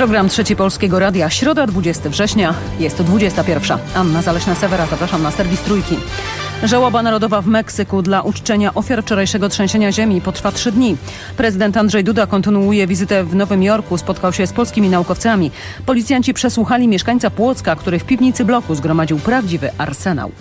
Program Trzeci Polskiego Radia, środa 20 września, jest to 21. Anna Zaleśna-Sewera, zapraszam na serwis Trójki. Żałoba narodowa w Meksyku dla uczczenia ofiar wczorajszego trzęsienia ziemi potrwa 3 dni. Prezydent Andrzej Duda kontynuuje wizytę w Nowym Jorku, spotkał się z polskimi naukowcami. Policjanci przesłuchali mieszkańca Płocka, który w piwnicy bloku zgromadził prawdziwy arsenał.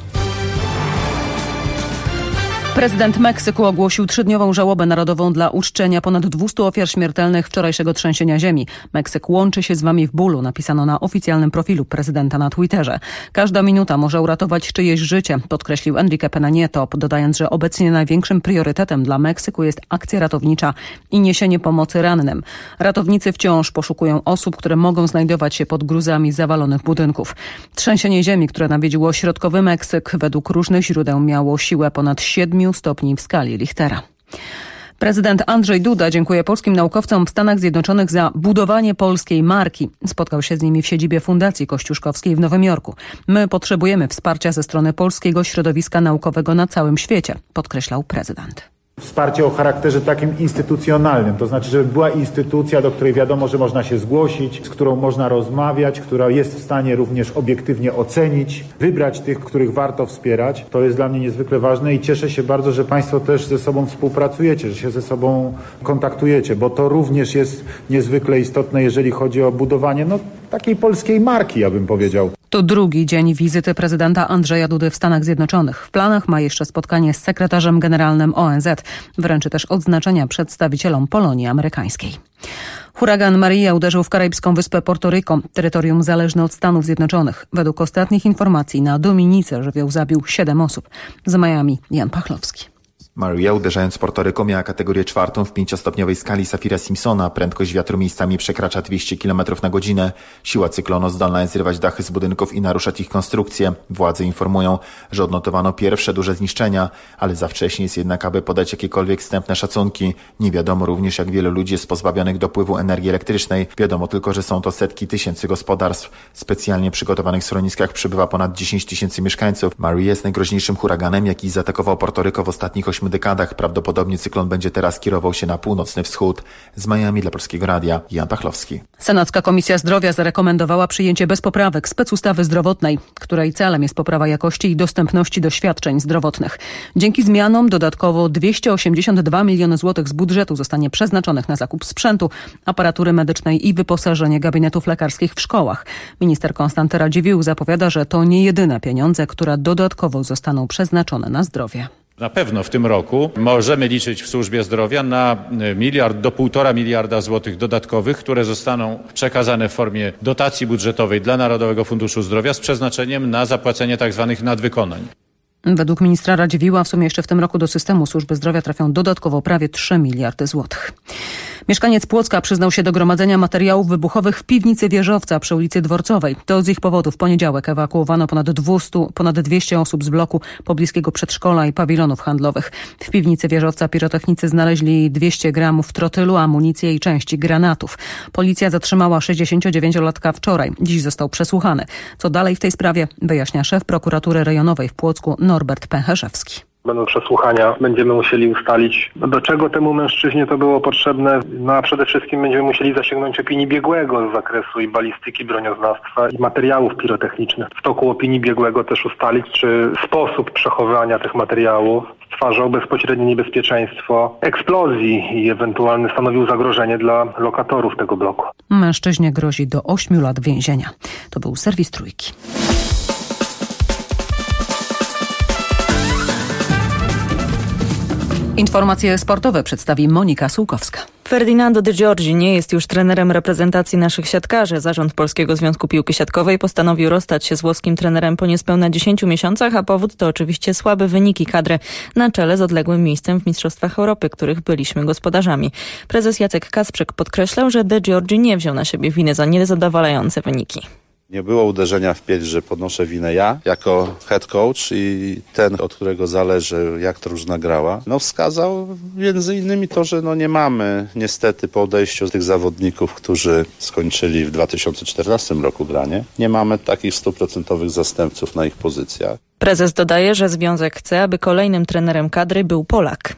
Prezydent Meksyku ogłosił 3-dniową żałobę narodową dla uczczenia ponad 200 ofiar śmiertelnych wczorajszego trzęsienia ziemi. Meksyk łączy się z wami w bólu, napisano na oficjalnym profilu prezydenta na Twitterze. Każda minuta może uratować czyjeś życie, podkreślił Enrique Peña Nieto, dodając, że obecnie największym priorytetem dla Meksyku jest akcja ratownicza i niesienie pomocy rannym. Ratownicy wciąż poszukują osób, które mogą znajdować się pod gruzami zawalonych budynków. Trzęsienie ziemi, które nawiedziło środkowy Meksyk, według różnych źródeł miało siłę ponad 7 stopni w skali Richtera. Prezydent Andrzej Duda dziękuje polskim naukowcom w Stanach Zjednoczonych za budowanie polskiej marki. Spotkał się z nimi w siedzibie Fundacji Kościuszkowskiej w Nowym Jorku. My potrzebujemy wsparcia ze strony polskiego środowiska naukowego na całym świecie, podkreślał prezydent. Wsparcie o charakterze takim instytucjonalnym, to znaczy, żeby była instytucja, do której wiadomo, że można się zgłosić, z którą można rozmawiać, która jest w stanie również obiektywnie ocenić, wybrać tych, których warto wspierać. To jest dla mnie niezwykle ważne i cieszę się bardzo, że Państwo też ze sobą współpracujecie, że się ze sobą kontaktujecie, bo to również jest niezwykle istotne, jeżeli chodzi o budowanie takiej polskiej marki, ja bym powiedział. To drugi dzień wizyty prezydenta Andrzeja Dudy w Stanach Zjednoczonych. W planach ma jeszcze spotkanie z sekretarzem generalnym ONZ. Wręczy też odznaczenia przedstawicielom Polonii amerykańskiej. Huragan Maria uderzył w karaibską wyspę Porto Rico, terytorium zależne od Stanów Zjednoczonych. Według ostatnich informacji na Dominice żywioł zabił 7 osób. Z Miami Jan Pachlowski. Maria, uderzając Porto Rico, miała kategorię 4 w 5-stopniowej skali Saffira-Simpsona. Prędkość wiatru miejscami przekracza 200 km na godzinę. Siła cyklonu zdolna jest zrywać dachy z budynków i naruszać ich konstrukcję. Władze informują, że odnotowano pierwsze duże zniszczenia, ale za wcześnie jest jednak, aby podać jakiekolwiek wstępne szacunki. Nie wiadomo również, jak wielu ludzi jest pozbawionych dopływu energii elektrycznej. Wiadomo tylko, że są to setki tysięcy gospodarstw. W specjalnie przygotowanych schroniskach przebywa ponad 10 000 mieszkańców. Maria jest najgroźniejszym huraganem, jaki zaatakował Porto Rico w ostatnich 8 dekadach. Prawdopodobnie cyklon będzie teraz kierował się na północny wschód. Z Miami dla Polskiego Radia Jan Pachlowski. Senacka Komisja Zdrowia zarekomendowała przyjęcie bez poprawek specustawy zdrowotnej, której celem jest poprawa jakości i dostępności do świadczeń zdrowotnych. Dzięki zmianom dodatkowo 282 miliony złotych z budżetu zostanie przeznaczonych na zakup sprzętu, aparatury medycznej i wyposażenie gabinetów lekarskich w szkołach. Minister Konstanty Radziwiłł zapowiada, że to nie jedyne pieniądze, które dodatkowo zostaną przeznaczone na zdrowie. Na pewno w tym roku możemy liczyć w służbie zdrowia na 1 do 1,5 miliarda złotych dodatkowych, które zostaną przekazane w formie dotacji budżetowej dla Narodowego Funduszu Zdrowia z przeznaczeniem na zapłacenie tzw. nadwykonań. Według ministra Radziwiłła w sumie jeszcze w tym roku do systemu służby zdrowia trafią dodatkowo prawie 3 miliardy złotych. Mieszkaniec Płocka przyznał się do gromadzenia materiałów wybuchowych w piwnicy wieżowca przy ulicy Dworcowej. To z ich powodu w poniedziałek ewakuowano ponad 200 osób z bloku pobliskiego przedszkola i pawilonów handlowych. W piwnicy wieżowca pirotechnicy znaleźli 200 gramów trotylu, amunicję i części granatów. Policja zatrzymała 69-latka wczoraj. Dziś został przesłuchany. Co dalej w tej sprawie wyjaśnia szef prokuratury rejonowej w Płocku Norbert Pęcherzewski. Będą przesłuchania, będziemy musieli ustalić, do czego temu mężczyźnie to było potrzebne. A przede wszystkim będziemy musieli zasięgnąć opinii biegłego z zakresu i balistyki, bronioznawstwa i materiałów pirotechnicznych. W toku opinii biegłego też ustalić, czy sposób przechowywania tych materiałów stwarzał bezpośrednie niebezpieczeństwo eksplozji i ewentualnie stanowił zagrożenie dla lokatorów tego bloku. Mężczyźnie grozi do 8 lat więzienia. To był serwis Trójki. Informacje sportowe przedstawi Monika Sułkowska. Ferdinando De Giorgi nie jest już trenerem reprezentacji naszych siatkarzy. Zarząd Polskiego Związku Piłki Siatkowej postanowił rozstać się z włoskim trenerem po niespełna 10 miesiącach, a powód to oczywiście słabe wyniki kadry na czele z odległym miejscem w Mistrzostwach Europy, których byliśmy gospodarzami. Prezes Jacek Kasprzyk podkreślał, że De Giorgi nie wziął na siebie winy za niezadowalające wyniki. Nie było uderzenia w pierś, że podnoszę winę ja jako head coach i ten, od którego zależy, jak ta drużyna grała. Wskazał między innymi to, że nie mamy niestety po odejściu tych zawodników, którzy skończyli w 2014 roku granie, nie mamy takich 100% zastępców na ich pozycjach. Prezes dodaje, że związek chce, aby kolejnym trenerem kadry był Polak.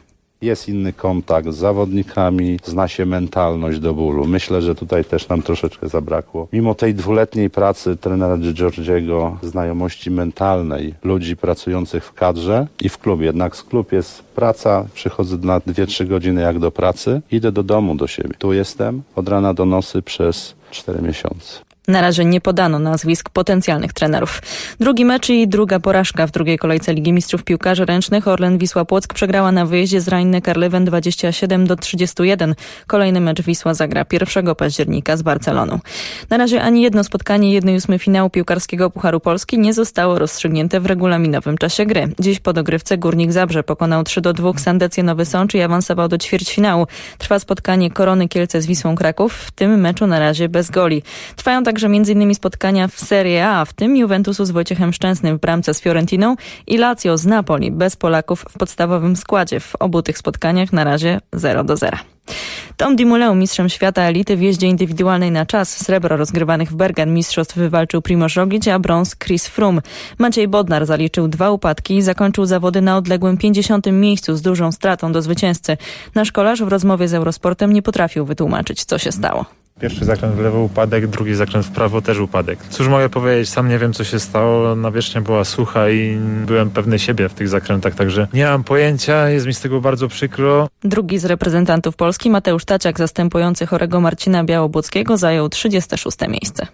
jest inny kontakt z zawodnikami, zna się mentalność do bólu. Myślę, że tutaj też nam troszeczkę zabrakło. Mimo tej 2-letniej pracy trenera Giorgiego, znajomości mentalnej ludzi pracujących w kadrze i w klubie. Jednak z klub jest praca, przychodzę na 2-3 godziny jak do pracy, idę do domu do siebie. Tu jestem od rana do nocy przez 4 miesiące. Na razie nie podano nazwisk potencjalnych trenerów. Drugi mecz i druga porażka w drugiej kolejce Ligi Mistrzów Piłkarzy Ręcznych. Orlen Wisła Płock przegrała na wyjeździe z Rhein-Neckar-Löwen 27-31. Kolejny mecz Wisła zagra 1 października z Barceloną. Na razie ani jedno spotkanie 1/8 finału piłkarskiego Pucharu Polski nie zostało rozstrzygnięte w regulaminowym czasie gry. Dziś po dogrywce Górnik Zabrze pokonał 3-2 Sandecję Nowy Sącz i awansował do ćwierćfinału. Trwa spotkanie Korony Kielce z Wisłą Kraków. W tym meczu na razie bez goli. Trwają także m.in. spotkania w Serie A, w tym Juventusu z Wojciechem Szczęsnym w bramce z Fiorentiną i Lazio z Napoli bez Polaków w podstawowym składzie. W obu tych spotkaniach na razie 0-0. Tom Dumoulin, mistrzem świata elity w jeździe indywidualnej na czas. Srebro rozgrywanych w Bergen mistrzostw wywalczył Primož Roglič, a brąz Chris Froome. Maciej Bodnar zaliczył 2 upadki i zakończył zawody na odległym 50. miejscu z dużą stratą do zwycięzcy. Nasz kolarz w rozmowie z Eurosportem nie potrafił wytłumaczyć, co się stało. Pierwszy zakręt w lewo upadek, drugi zakręt w prawo też upadek. Cóż mogę powiedzieć, sam nie wiem, co się stało. Nawierzchnia była sucha i byłem pewny siebie w tych zakrętach, także nie mam pojęcia, jest mi z tego bardzo przykro. Drugi z reprezentantów Polski, Mateusz Taciak, zastępujący chorego Marcina Białobłockiego, zajął 36. miejsce.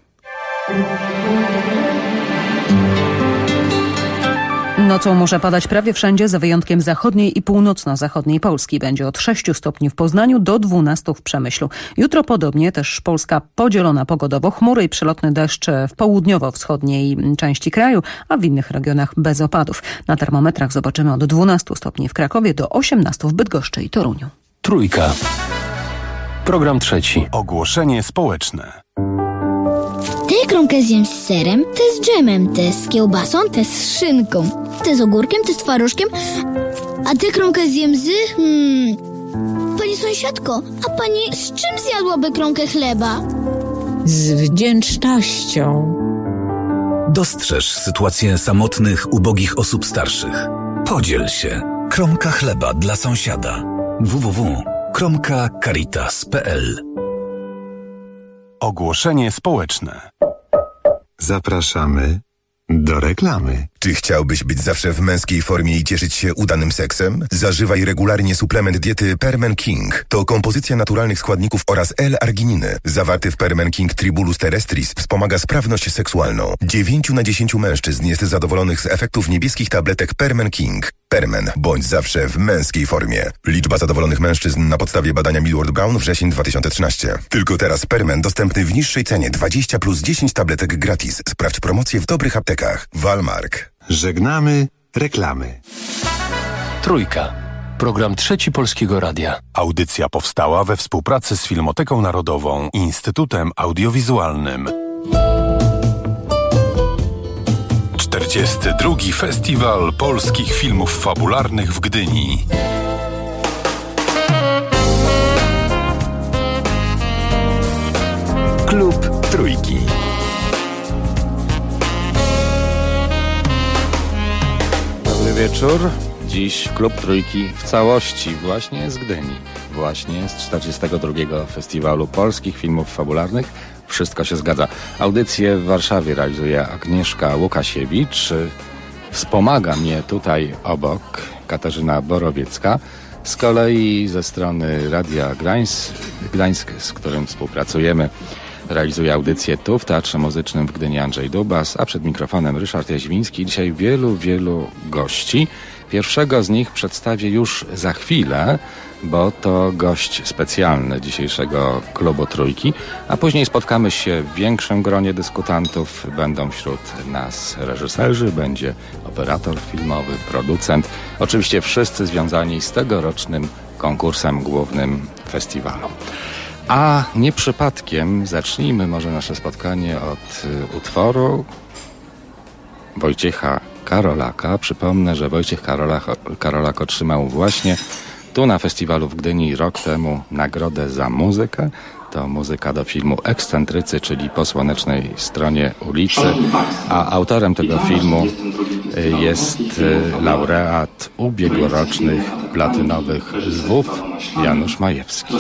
Nocą może padać prawie wszędzie, za wyjątkiem zachodniej i północno-zachodniej Polski. Będzie od 6 stopni w Poznaniu do 12 w Przemyślu. Jutro podobnie, też Polska podzielona pogodowo. Chmury i przelotny deszcz w południowo-wschodniej części kraju, a w innych regionach bez opadów. Na termometrach zobaczymy od 12 stopni w Krakowie do 18 w Bydgoszczy i Toruniu. Trójka. Program trzeci. Ogłoszenie społeczne. Tę kromkę zjem z serem, tę z dżemem, tę z kiełbasą, tę z szynką, tę z ogórkiem, tę z twarożkiem, a tę kromkę zjem z... Pani sąsiadko, a pani z czym zjadłaby kromkę chleba? Z wdzięcznością. Dostrzeż sytuację samotnych, ubogich osób starszych. Podziel się. Kromka chleba dla sąsiada. www.kromkacaritas.pl. Ogłoszenie społeczne. Zapraszamy do reklamy. Czy chciałbyś być zawsze w męskiej formie i cieszyć się udanym seksem? Zażywaj regularnie suplement diety Permen King. To kompozycja naturalnych składników oraz L-argininy. Zawarty w Permen King Tribulus terrestris wspomaga sprawność seksualną. 9 na 10 mężczyzn jest zadowolonych z efektów niebieskich tabletek Permen King. Permen. Bądź zawsze w męskiej formie. Liczba zadowolonych mężczyzn na podstawie badania Millward Brown wrzesień 2013. Tylko teraz Permen dostępny w niższej cenie 20 plus 10 tabletek gratis. Sprawdź promocję w dobrych aptekach. Walmark. Żegnamy reklamy. Trójka. Program trzeci Polskiego Radia. Audycja powstała we współpracy z Filmoteką Narodową i Instytutem Audiowizualnym. 42. Festiwal Polskich Filmów Fabularnych w Gdyni. Klub Trójki. Dobry wieczór. Dziś Klub Trójki w całości właśnie z Gdyni. Właśnie z 42. Festiwalu Polskich Filmów Fabularnych. Wszystko się zgadza. Audycję w Warszawie realizuje Agnieszka Łukasiewicz. Wspomaga mnie tutaj obok Katarzyna Borowiecka. Z kolei ze strony Radia Gdańsk, z którym współpracujemy, realizuje audycję tu w Teatrze Muzycznym w Gdyni Andrzej Dubas, a przed mikrofonem Ryszard Jaźwiński. Dzisiaj wielu gości. Pierwszego z nich przedstawię już za chwilę, bo to gość specjalny dzisiejszego Klubu Trójki, a później spotkamy się w większym gronie dyskutantów. Będą wśród nas reżyserzy, będzie operator filmowy, producent, oczywiście wszyscy związani z tegorocznym konkursem głównym festiwalu. A nie przypadkiem zacznijmy może nasze spotkanie od utworu Wojciecha Karolaka. Przypomnę, że Wojciech Karolak otrzymał właśnie tu na festiwalu w Gdyni rok temu nagrodę za muzykę. To muzyka do filmu Ekscentrycy, czyli Po słonecznej stronie ulicy, a autorem tego filmu jest laureat ubiegłorocznych platynowych Lwów Janusz Majewski.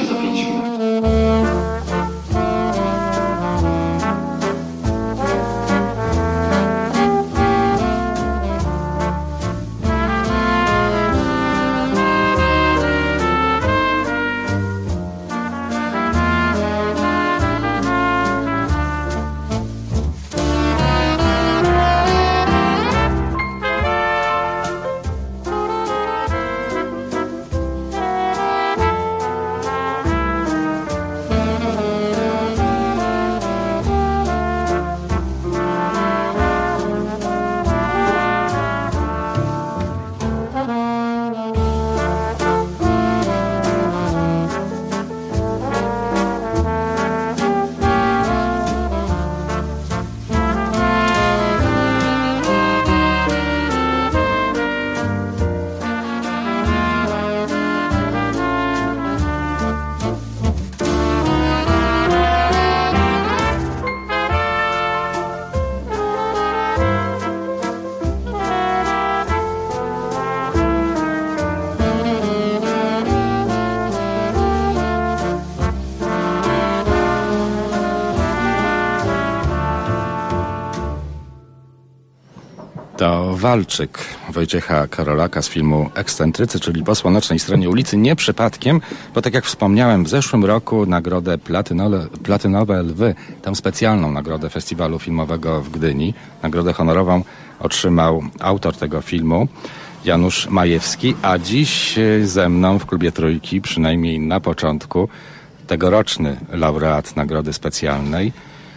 To Walczyk Wojciecha Karolaka z filmu Ekscentrycy, czyli Po słonecznej stronie ulicy. Nie przypadkiem, bo tak jak wspomniałem, w zeszłym roku nagrodę Platynowe Lwy, tam specjalną nagrodę Festiwalu Filmowego w Gdyni, nagrodę honorową otrzymał autor tego filmu, Janusz Majewski, a dziś ze mną w Klubie Trójki, przynajmniej na początku, tegoroczny laureat nagrody specjalnej.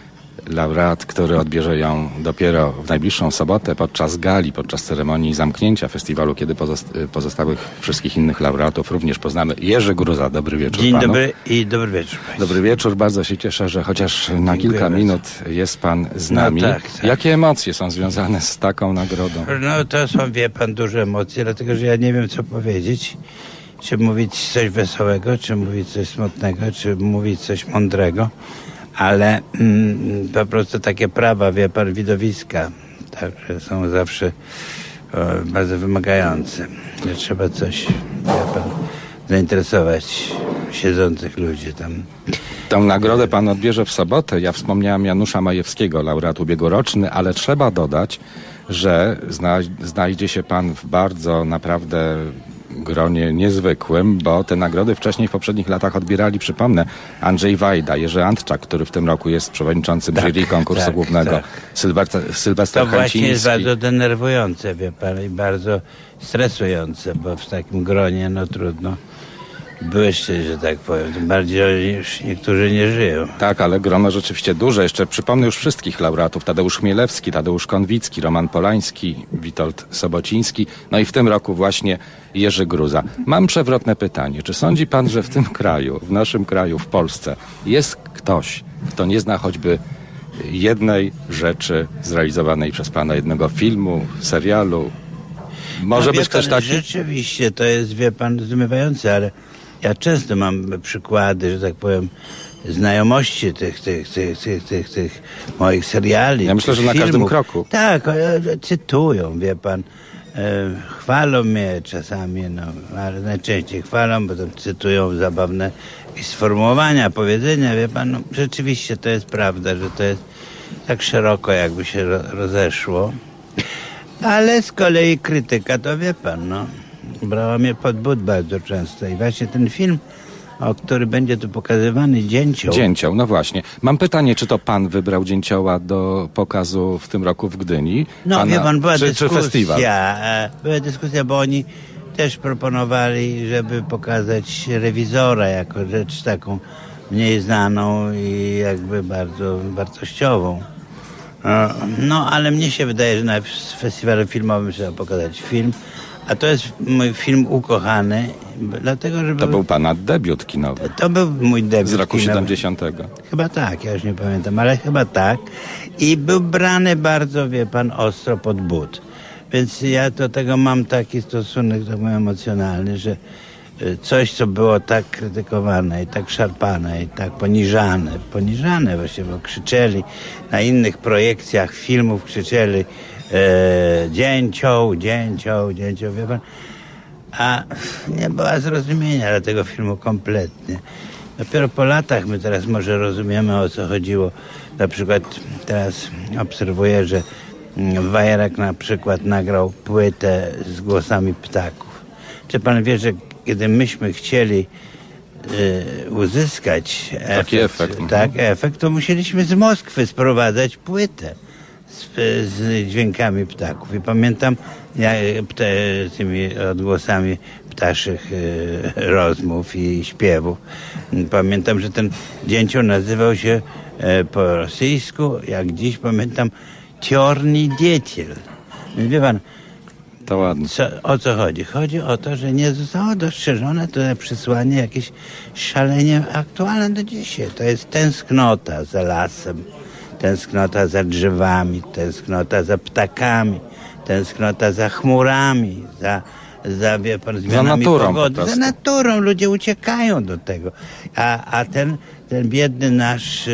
Laureat, który odbierze ją dopiero w najbliższą sobotę podczas gali, podczas ceremonii zamknięcia festiwalu, kiedy pozostałych wszystkich innych laureatów również poznamy. Jerzy Gruza, dobry wieczór Dzień panu. dobry i dobry wieczór państwu. Dobry wieczór, bardzo się cieszę, że chociaż na kilka minut jest pan z nami. Tak. Jakie emocje są związane z taką nagrodą? No to są, wie pan, duże emocje, dlatego że ja nie wiem, co powiedzieć. Czy mówić coś wesołego, czy mówić coś smutnego, czy mówić coś mądrego. Ale po prostu takie prawa, wie pan, widowiska, także są zawsze bardzo wymagające. Że trzeba coś, wie pan, zainteresować siedzących ludzi tam. Tę nagrodę pan odbierze w sobotę. Ja wspomniałem Janusza Majewskiego, laureat ubiegłoroczny, ale trzeba dodać, że znajdzie się pan w bardzo naprawdę gronie niezwykłym, bo te nagrody wcześniej w poprzednich latach odbierali, przypomnę, Andrzej Wajda, Jerzy Antczak, który w tym roku jest przewodniczącym jury konkursu głównego, Sylwester To właśnie jest Hanciński. bardzo denerwujące, wie pan, i bardzo stresujące, bo w takim gronie, no trudno błyszczeć, że tak powiem. Tym bardziej już niektórzy nie żyją. Tak, ale grono rzeczywiście duże. Jeszcze przypomnę już wszystkich laureatów. Tadeusz Chmielewski, Tadeusz Konwicki, Roman Polański, Witold Sobociński. No i w tym roku właśnie Jerzy Gruza. Mam przewrotne pytanie. Czy sądzi pan, że w tym kraju, w naszym kraju, w Polsce jest ktoś, kto nie zna choćby jednej rzeczy zrealizowanej przez pana, jednego filmu, serialu? Może być ktoś taki? Rzeczywiście, to jest, wie pan, zdumiewające, ale ja często mam przykłady, że tak powiem, znajomości tych moich seriali. Ja myślę, że na filmów. każdym kroku. Tak, cytują, wie pan. Chwalą mnie czasami, no, ale najczęściej chwalą, bo tam cytują zabawne sformułowania, powiedzenia, wie pan. No, rzeczywiście to jest prawda, że to jest tak szeroko jakby się rozeszło. Ale z kolei krytyka, to wie pan, no, brała mnie pod but bardzo często i właśnie ten film, który będzie tu pokazywany, Dzięcioł, no właśnie. Mam pytanie, czy to pan wybrał Dzięcioła do pokazu w tym roku w Gdyni? No Pana, wie pan, była czy festiwal? dyskusja, bo oni też proponowali, żeby pokazać Rewizora jako rzecz taką mniej znaną i jakby bardzo wartościową. No, ale mnie się wydaje, że na festiwalu filmowym trzeba pokazać film, a to jest mój film ukochany, dlatego, że... To był pana debiut kinowy. To był mój debiut z roku kinowy. 70. Chyba tak, ja już nie pamiętam, ale chyba tak. I był brany bardzo, wie pan, ostro pod but. Więc ja do tego mam taki stosunek, tak powiem, emocjonalny, że coś, co było tak krytykowane i tak szarpane i tak poniżane właśnie, bo krzyczeli na innych projekcjach filmów, krzyczeli dzięcioł, wie pan, a nie było zrozumienia dla tego filmu kompletnie. Dopiero po latach my teraz może rozumiemy, o co chodziło. Na przykład teraz obserwuję, że Wajrak na przykład nagrał płytę z głosami ptaków. Czy pan wie, że kiedy myśmy chcieli uzyskać efekt, to musieliśmy z Moskwy sprowadzać płytę z dźwiękami ptaków. I pamiętam tymi odgłosami ptaszych rozmów i śpiewów. Pamiętam, że ten dzięcioł nazywał się po rosyjsku, jak dziś pamiętam, Ciorny Dieciel. Wie pan, to ładnie. O co chodzi? Chodzi o to, że nie zostało dostrzeżone to przesłanie jakieś szalenie aktualne do dzisiaj. To jest tęsknota za lasem, tęsknota za drzewami, tęsknota za ptakami, tęsknota za chmurami, za wie pan, zmianami pogody. Za naturą. Ludzie uciekają do tego. A ten biedny nasz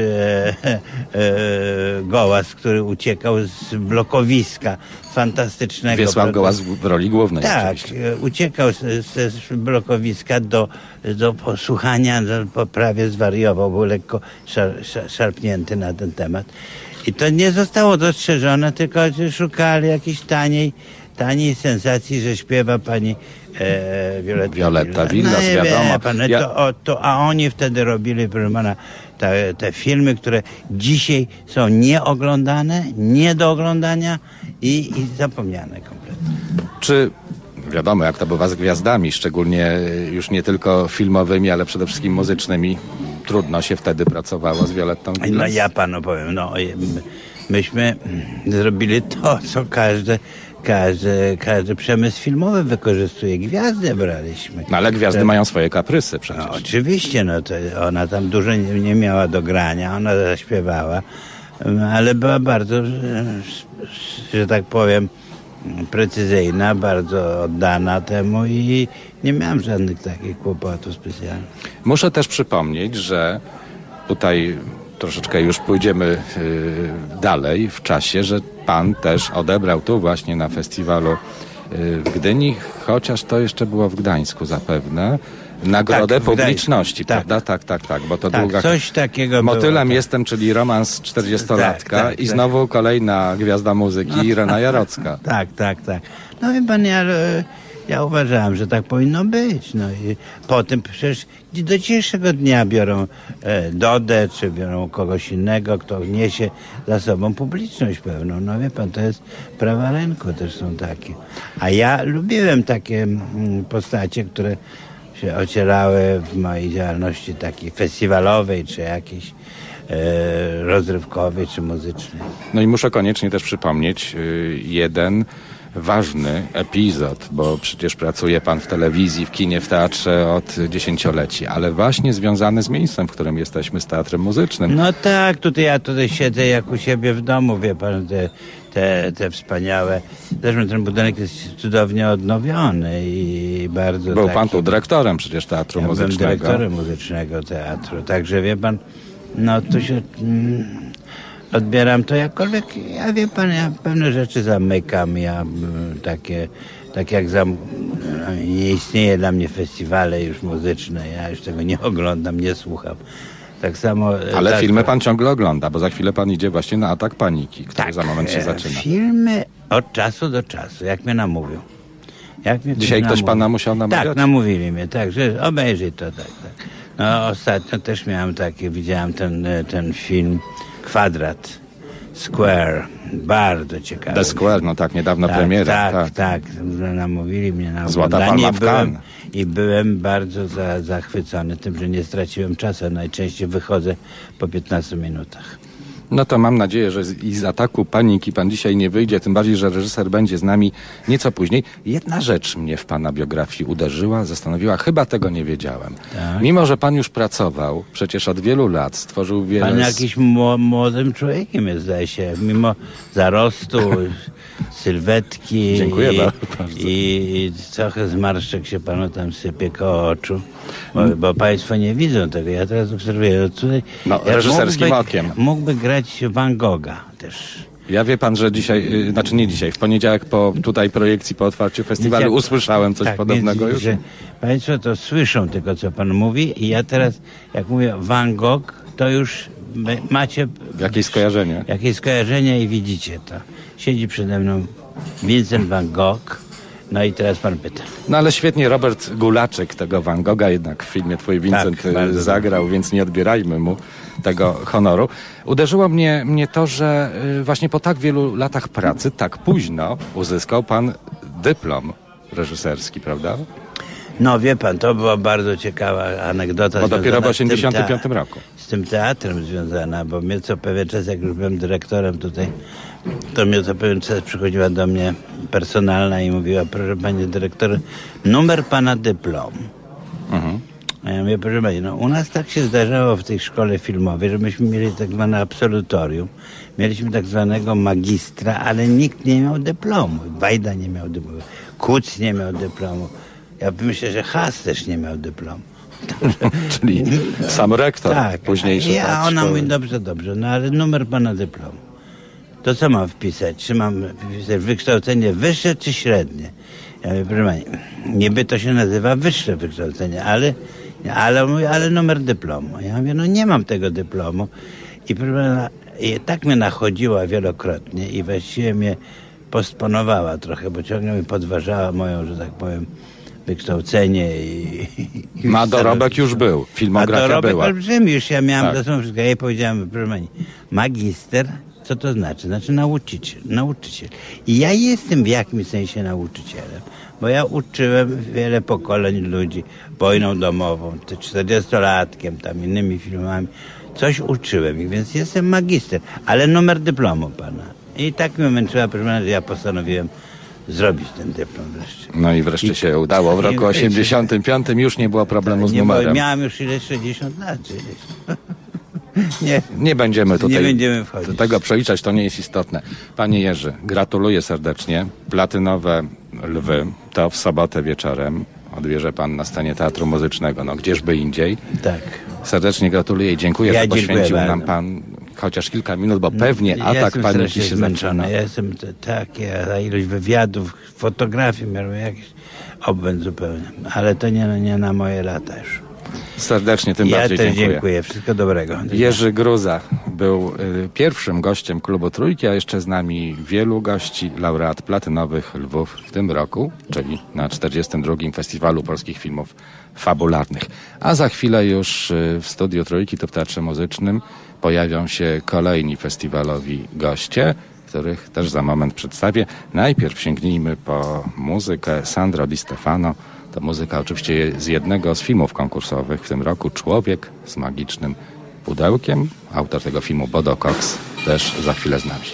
Gołas, który uciekał z blokowiska fantastycznego. Wiesław Gołas w roli głównej. Tak, uciekał z blokowiska do posłuchania, prawie zwariował, był lekko szarpnięty na ten temat. I to nie zostało dostrzeżone, tylko szukali jakiejś taniej sensacji, że śpiewa pani Violetta Villas, wiadomo. A oni wtedy robili, proszę pana, te filmy, które dzisiaj są nieoglądane, nie do oglądania i zapomniane kompletnie. Czy wiadomo, jak to bywa z gwiazdami, szczególnie już nie tylko filmowymi, ale przede wszystkim muzycznymi, trudno się wtedy pracowało z Violettą Villas? No ja panu powiem, myśmy zrobili to, co każdy przemysł filmowy wykorzystuje. Gwiazdy braliśmy. No ale gwiazdy mają swoje kaprysy przecież. No, oczywiście, to ona tam dużo nie miała do grania, ona zaśpiewała, ale była bardzo, że tak powiem, precyzyjna, bardzo oddana temu i nie miałem żadnych takich kłopotów specjalnych. Muszę też przypomnieć, że tutaj troszeczkę już pójdziemy dalej w czasie, że pan też odebrał tu właśnie na festiwalu w Gdyni, chociaż to jeszcze było w Gdańsku zapewne, nagrodę publiczności, prawda? Tak, bo to długa... coś takiego Motylem było, jestem, czyli romans 40-latka i znowu kolejna gwiazda muzyki, Irena Jarocka. Tak. No wie pan, ja uważałem, że tak powinno być. No i potem przecież do dzisiejszego dnia biorą Dodę, czy biorą kogoś innego, kto niesie za sobą publiczność pewną. No wie pan, to jest prawa rynku, też są takie. A ja lubiłem takie postacie, które się ocierały w mojej działalności takiej festiwalowej, czy jakiejś rozrywkowej, czy muzycznej. No i muszę koniecznie też przypomnieć jeden ważny epizod, bo przecież pracuje pan w telewizji, w kinie, w teatrze od dziesięcioleci, ale właśnie związany z miejscem, w którym jesteśmy, z teatrem muzycznym. No tak, ja tutaj siedzę jak u siebie w domu, wie pan, te wspaniałe. Zresztą ten budynek jest cudownie odnowiony i bardzo Był pan tu dyrektorem przecież teatru muzycznego. Byłem dyrektorem muzycznego teatru, także wie pan, no tu się... odbieram to jakkolwiek, ja wie pan, ja pewne rzeczy zamykam, tak jak nie istnieje dla mnie festiwale już muzyczne, ja już tego nie oglądam, nie słucham. Tak samo... Ale filmy pan ciągle ogląda, bo za chwilę pan idzie właśnie na Atak Paniki, który za moment się zaczyna. Filmy od czasu do czasu, jak mnie namówią. Dzisiaj ktoś pana musiał namawiać? Tak, namówili mnie, tak, że obejrzyj to, tak. No ostatnio też miałem widziałem ten film Kwadrat, Square, bardzo ciekawy. The Square, no tak, niedawno premiera. Tak, namówili mnie na Złota Palma w Cannes. I byłem bardzo zachwycony tym, że nie straciłem czasu. Najczęściej wychodzę po 15 minutach. No to mam nadzieję, że i z Ataku Paniki pan dzisiaj nie wyjdzie, tym bardziej, że reżyser będzie z nami nieco później. Jedna rzecz mnie w pana biografii uderzyła, zastanowiła, chyba tego nie wiedziałem. Tak? Mimo, że pan już pracował, przecież od wielu lat, stworzył wiele... Pan jakiś młodym człowiekiem jest, zdaje się, mimo zarostu sylwetki. Dziękuję bardzo. I trochę zmarszczek się panu tam sypie koło oczu, bo państwo nie widzą tego. Ja teraz obserwuję. Tutaj, reżyserskim okiem. Mógłby grać Van Gogha też. Ja wie pan, że dzisiaj, znaczy nie dzisiaj, w poniedziałek po tutaj projekcji, po otwarciu festiwalu usłyszałem coś podobnego już. Że państwo to słyszą tylko, co pan mówi i ja teraz, jak mówię Van Gogh, to już macie... Jakieś skojarzenie. Jakieś skojarzenie i widzicie to. Siedzi przede mną Vincent Van Gogh, no i teraz pan pyta. No ale świetnie Robert Gulaczek tego Van Gogha jednak w filmie Twój Vincent zagrał, więc nie odbierajmy mu tego honoru. Uderzyło mnie to, że właśnie po tak wielu latach pracy, tak późno uzyskał pan dyplom reżyserski, prawda? No wie pan, to była bardzo ciekawa anegdota. Bo dopiero w 1985 roku. Z tym teatrem związana, bo mnie co pewien czas, jak już byłem dyrektorem tutaj, to mnie co pewien czas przychodziła do mnie personalna i mówiła, proszę panie dyrektor, numer pana dyplom. A ja mówię, proszę pani, no u nas tak się zdarzało w tej szkole filmowej, że myśmy mieli tak zwane absolutorium. Mieliśmy tak zwanego magistra, ale nikt nie miał dyplomu. Wajda nie miał dyplomu, Kuc nie miał dyplomu. Ja myślę, że Haas też nie miał dyplomu. Czyli sam rektor późniejszy. Ja, ona mówi, dobrze, no ale numer pana dyplomu. To co mam wpisać? Czy mam wpisać wykształcenie wyższe czy średnie? Ja mówię, proszę pani, niby to się nazywa wyższe wykształcenie, ale numer dyplomu. Ja mówię, no nie mam tego dyplomu. I proszę pana, tak mnie nachodziła wielokrotnie i właściwie mnie postponowała trochę, bo ciągle mi podważała moją, że tak powiem, wykształcenie i a dorobek już był, filmografia była. A dorobek olbrzymi, już ja miałem to są wszystko. Ja jej powiedziałem, proszę pani, magister, co to znaczy? Znaczy nauczyciel. I ja jestem w jakimś sensie nauczycielem, bo ja uczyłem wiele pokoleń ludzi wojną domową, 40-latkiem, tam innymi filmami. Coś uczyłem ich, więc jestem magister, ale numer dyplomu pana. I tak mnie męczyła, proszę pana, że ja postanowiłem zrobić ten dyplom wreszcie. No i wreszcie się udało. W roku 85 już nie było problemu z numerem. Miałem już 60 lat. Nie będziemy tutaj wchodzić. Do tego przeliczać, to nie jest istotne. Panie Jerzy, gratuluję serdecznie. Platynowe Lwy to w sobotę wieczorem odbierze pan na scenie Teatru Muzycznego. No gdzieżby indziej. Tak. Serdecznie gratuluję i dziękuję, że poświęcił nam pan chociaż kilka minut, bo pewnie atak pamięci się zaczyna. Ja jestem ta ilość wywiadów, fotografii, miałem jakiś obłęd zupełnie. Ale to nie na moje lata już. Serdecznie tym bardziej dziękuję. Ja też dziękuję. Wszystko dobrego. Jerzy Gruza był pierwszym gościem Klubu Trójki, a jeszcze z nami wielu gości, laureat Platynowych Lwów w tym roku, czyli na 42. Festiwalu Polskich Filmów Fabularnych. A za chwilę już w studiu Trójki, to w Teatrze Muzycznym, pojawią się kolejni festiwalowi goście, których też za moment przedstawię. Najpierw sięgnijmy po muzykę Sandro Di Stefano. To muzyka oczywiście z jednego z filmów konkursowych w tym roku, Człowiek z magicznym pudełkiem. Autor tego filmu Bodo Cox też za chwilę z nami.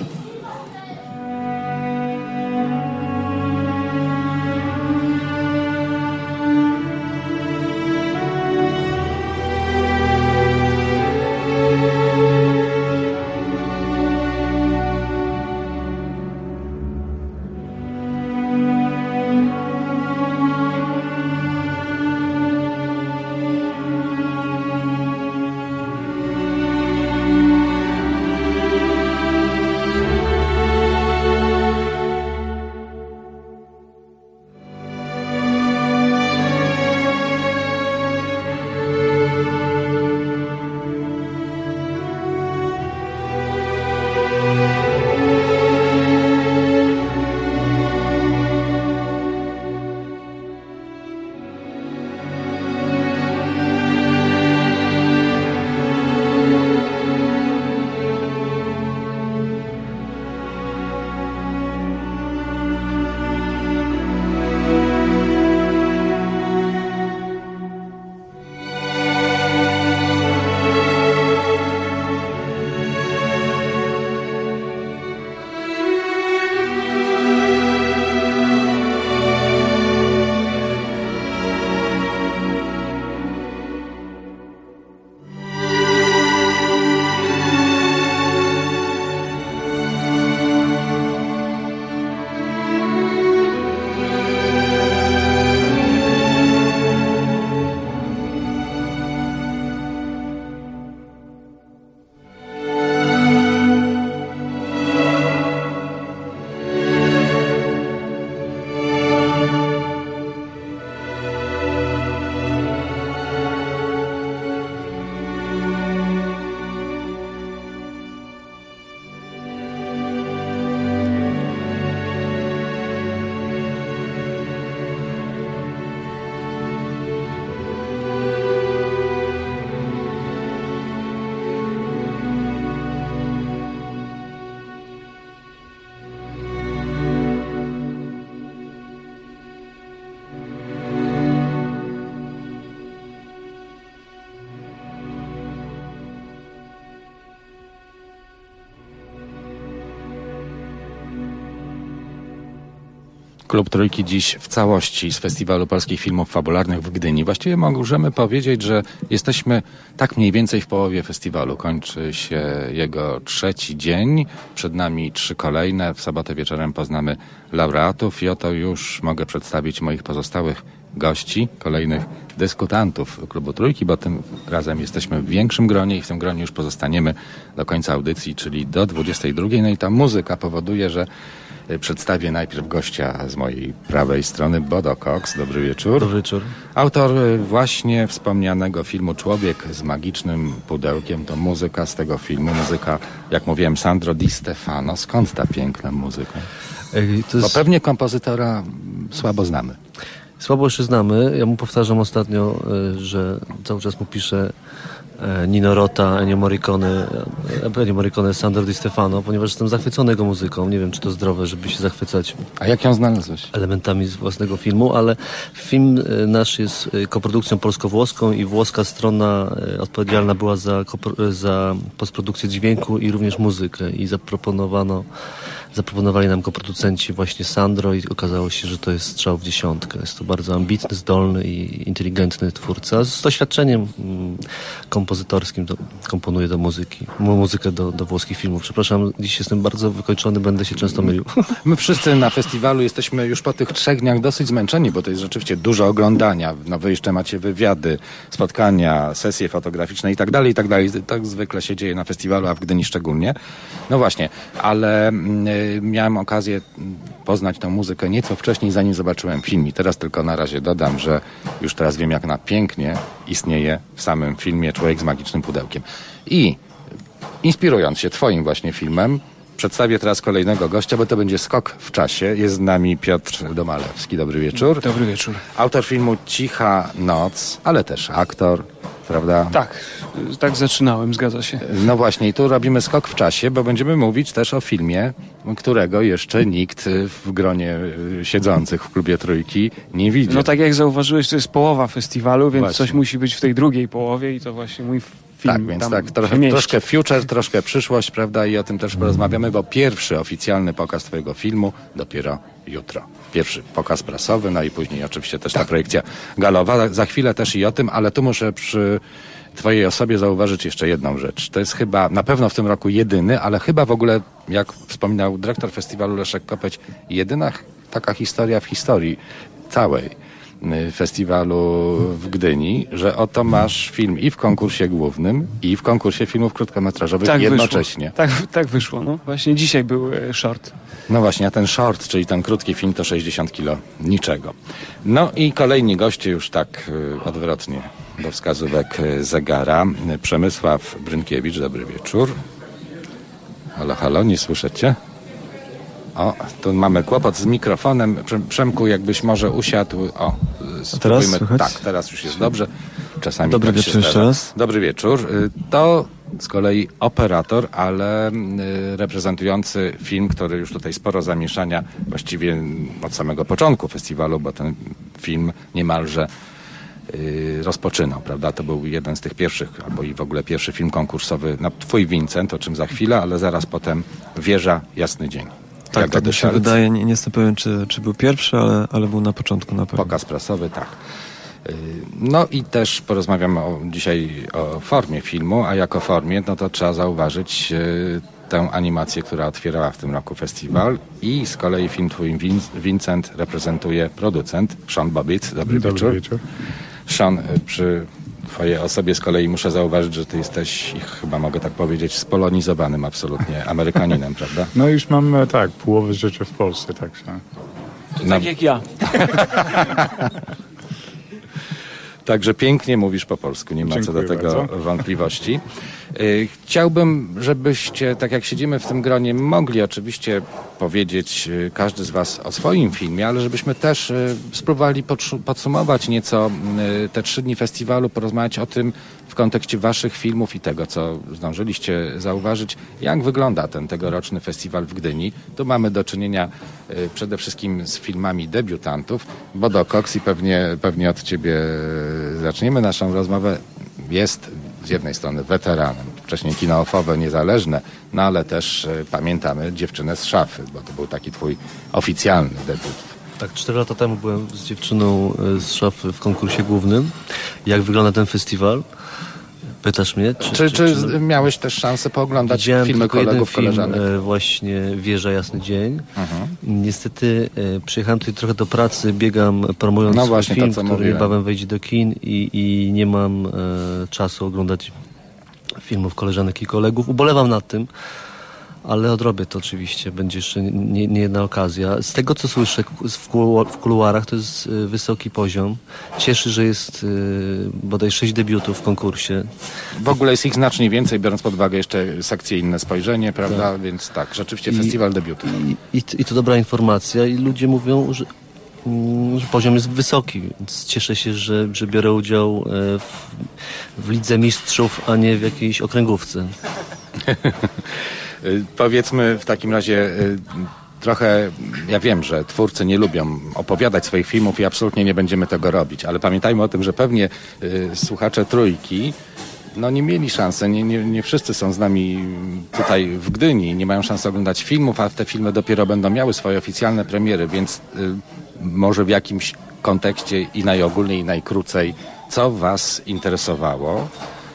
Klub Trójki dziś w całości z Festiwalu Polskich Filmów Fabularnych w Gdyni. Właściwie możemy powiedzieć, że jesteśmy tak mniej więcej w połowie festiwalu. Kończy się jego 3. dzień. Przed nami 3 kolejne. W sobotę wieczorem poznamy laureatów i oto już mogę przedstawić moich pozostałych gości, kolejnych dyskutantów Klubu Trójki, bo tym razem jesteśmy w większym gronie i w tym gronie już pozostaniemy do końca audycji, czyli do 22. No i ta muzyka powoduje, że przedstawię najpierw gościa z mojej prawej strony, Bodo Cox. Dobry wieczór. Dobry wieczór. Autor właśnie wspomnianego filmu Człowiek z magicznym pudełkiem. To muzyka z tego filmu. Muzyka, jak mówiłem, Sandro Di Stefano. Skąd ta piękna muzyka? Bo pewnie kompozytora słabo znamy. Słabo jeszcze znamy. Ja mu powtarzam ostatnio, że cały czas mu piszę Nino Rota, Ennio Morricone, Sandro Di Stefano, ponieważ jestem zachwycony jego muzyką. Nie wiem, czy to zdrowe, żeby się zachwycać. A jak ją znalazłeś? Elementami z własnego filmu, ale film nasz jest koprodukcją polsko-włoską i włoska strona odpowiedzialna była za postprodukcję dźwięku i również muzykę. I zaproponowali nam koproducenci właśnie Sandro i okazało się, że to jest strzał w dziesiątkę. Jest to bardzo ambitny, zdolny i inteligentny twórca. Z doświadczeniem kompozytorskim komponuje do muzykę do włoskich filmów. Przepraszam, dziś jestem bardzo wykończony, będę się często mylił. My wszyscy na festiwalu jesteśmy już po tych 3 dniach dosyć zmęczeni, bo to jest rzeczywiście dużo oglądania. No wy jeszcze macie wywiady, spotkania, sesje fotograficzne i tak dalej, i tak dalej. Tak zwykle się dzieje na festiwalu, a w Gdyni szczególnie. No właśnie, ale miałem okazję poznać tę muzykę nieco wcześniej, zanim zobaczyłem film. I teraz tylko na razie dodam, że już teraz wiem, jak ona pięknie istnieje w samym filmie Człowiek z magicznym pudełkiem. I inspirując się twoim właśnie filmem, przedstawię teraz kolejnego gościa, bo to będzie skok w czasie. Jest z nami Piotr Domalewski. Dobry wieczór. Dobry wieczór. Autor filmu Cicha Noc, ale też aktor, prawda? Tak zaczynałem, zgadza się. No właśnie, i tu robimy skok w czasie, bo będziemy mówić też o filmie, którego jeszcze nikt w gronie siedzących w Klubie Trójki nie widział. No tak jak zauważyłeś, to jest połowa festiwalu, więc właśnie coś musi być w tej drugiej połowie i to właśnie mój film. Tak, więc tak, troszkę future, troszkę przyszłość, prawda? I o tym też porozmawiamy, bo pierwszy oficjalny pokaz twojego filmu dopiero jutro. Pierwszy pokaz prasowy, no i później oczywiście też ta projekcja galowa. Za chwilę też i o tym, ale tu muszę przy twojej osobie zauważyć jeszcze jedną rzecz. To jest chyba na pewno w tym roku jedyny, ale chyba w ogóle, jak wspominał dyrektor festiwalu Leszek Kopeć, jedyna taka historia w historii całej festiwalu w Gdyni, że oto masz film i w konkursie głównym, i w konkursie filmów krótkometrażowych jednocześnie. Tak wyszło. No. Właśnie dzisiaj był short. No właśnie, a ten short, czyli ten krótki film, to 60 kilo niczego. No i kolejni goście już tak odwrotnie do wskazówek zegara. Przemysław Brynkiewicz, dobry wieczór. Halo, halo, nie słyszę cię? O, tu mamy kłopot z mikrofonem. Przemku, jakbyś może usiadł. O, spróbujmy. Tak, teraz już jest dobrze. Czasami dobry wieczór jeszcze raz. Dobry wieczór. To z kolei operator, ale reprezentujący film, który już tutaj sporo zamieszania właściwie od samego początku festiwalu, bo ten film niemalże rozpoczynał, prawda? To był jeden z tych pierwszych, albo i w ogóle pierwszy film konkursowy, twój Vincent, o czym za chwilę, ale zaraz potem Wieża, Jasny Dzień. Tak mi się wydaje, nie jestem pewien, czy był pierwszy, ale był na początku na pewno. Pokaz prasowy, tak. No i też porozmawiamy dzisiaj o formie filmu, a jako formie, no to trzeba zauważyć tę animację, która otwierała w tym roku festiwal i z kolei film twój Vincent reprezentuje producent Sean Bobbitt. Dobry wieczór. Sean, przy twojej osobie z kolei muszę zauważyć, że ty jesteś, chyba mogę tak powiedzieć, spolonizowanym absolutnie Amerykaninem, prawda? No już mam, połowę rzeczy w Polsce, także. Tak jak ja. Także pięknie mówisz po polsku, nie ma Dziękuję co do tego bardzo. wątpliwości. Chciałbym, żebyście, tak jak siedzimy w tym gronie, mogli oczywiście powiedzieć każdy z was o swoim filmie, ale żebyśmy też spróbowali podsumować nieco te 3 dni festiwalu, porozmawiać o tym w kontekście waszych filmów i tego, co zdążyliście zauważyć, jak wygląda ten tegoroczny festiwal w Gdyni. Tu mamy do czynienia przede wszystkim z filmami debiutantów. Bodo Cox, i pewnie od ciebie zaczniemy naszą rozmowę. Jest z jednej strony weteranem, wcześniej kino ofowe, niezależne, ale też pamiętamy Dziewczynę z szafy, bo to był taki twój oficjalny debiut Tak, 4 lata temu byłem z dziewczyną z szafy w konkursie głównym. Jak wygląda ten festiwal? Pytasz mnie? Czy miałeś też szansę pooglądać filmy kolegów, koleżanek? Właśnie Wieża, Jasny Dzień. Niestety przyjechałem tutaj trochę do pracy, biegam promując swój film, który niebawem wejdzie do kin i nie mam czasu oglądać filmów koleżanek i kolegów. Ubolewam nad tym, ale odrobię to oczywiście. Będzie jeszcze nie jedna okazja. Z tego, co słyszę w kuluarach, to jest wysoki poziom. Cieszy, że jest bodaj 6 debiutów w konkursie. W ogóle jest ich znacznie więcej, biorąc pod uwagę jeszcze sekcję Inne Spojrzenie, prawda? Tak. Więc tak, rzeczywiście festiwal debiutów. I to dobra informacja i ludzie mówią, że poziom jest wysoki, więc cieszę się, że biorę udział w Lidze Mistrzów, a nie w jakiejś okręgówce. Powiedzmy w takim razie trochę, ja wiem, że twórcy nie lubią opowiadać swoich filmów i absolutnie nie będziemy tego robić, ale pamiętajmy o tym, że pewnie słuchacze Trójki nie mieli szansy, nie wszyscy są z nami tutaj w Gdyni, nie mają szansy oglądać filmów, a te filmy dopiero będą miały swoje oficjalne premiery, więc może w jakimś kontekście i najogólniej, i najkrócej, co was interesowało?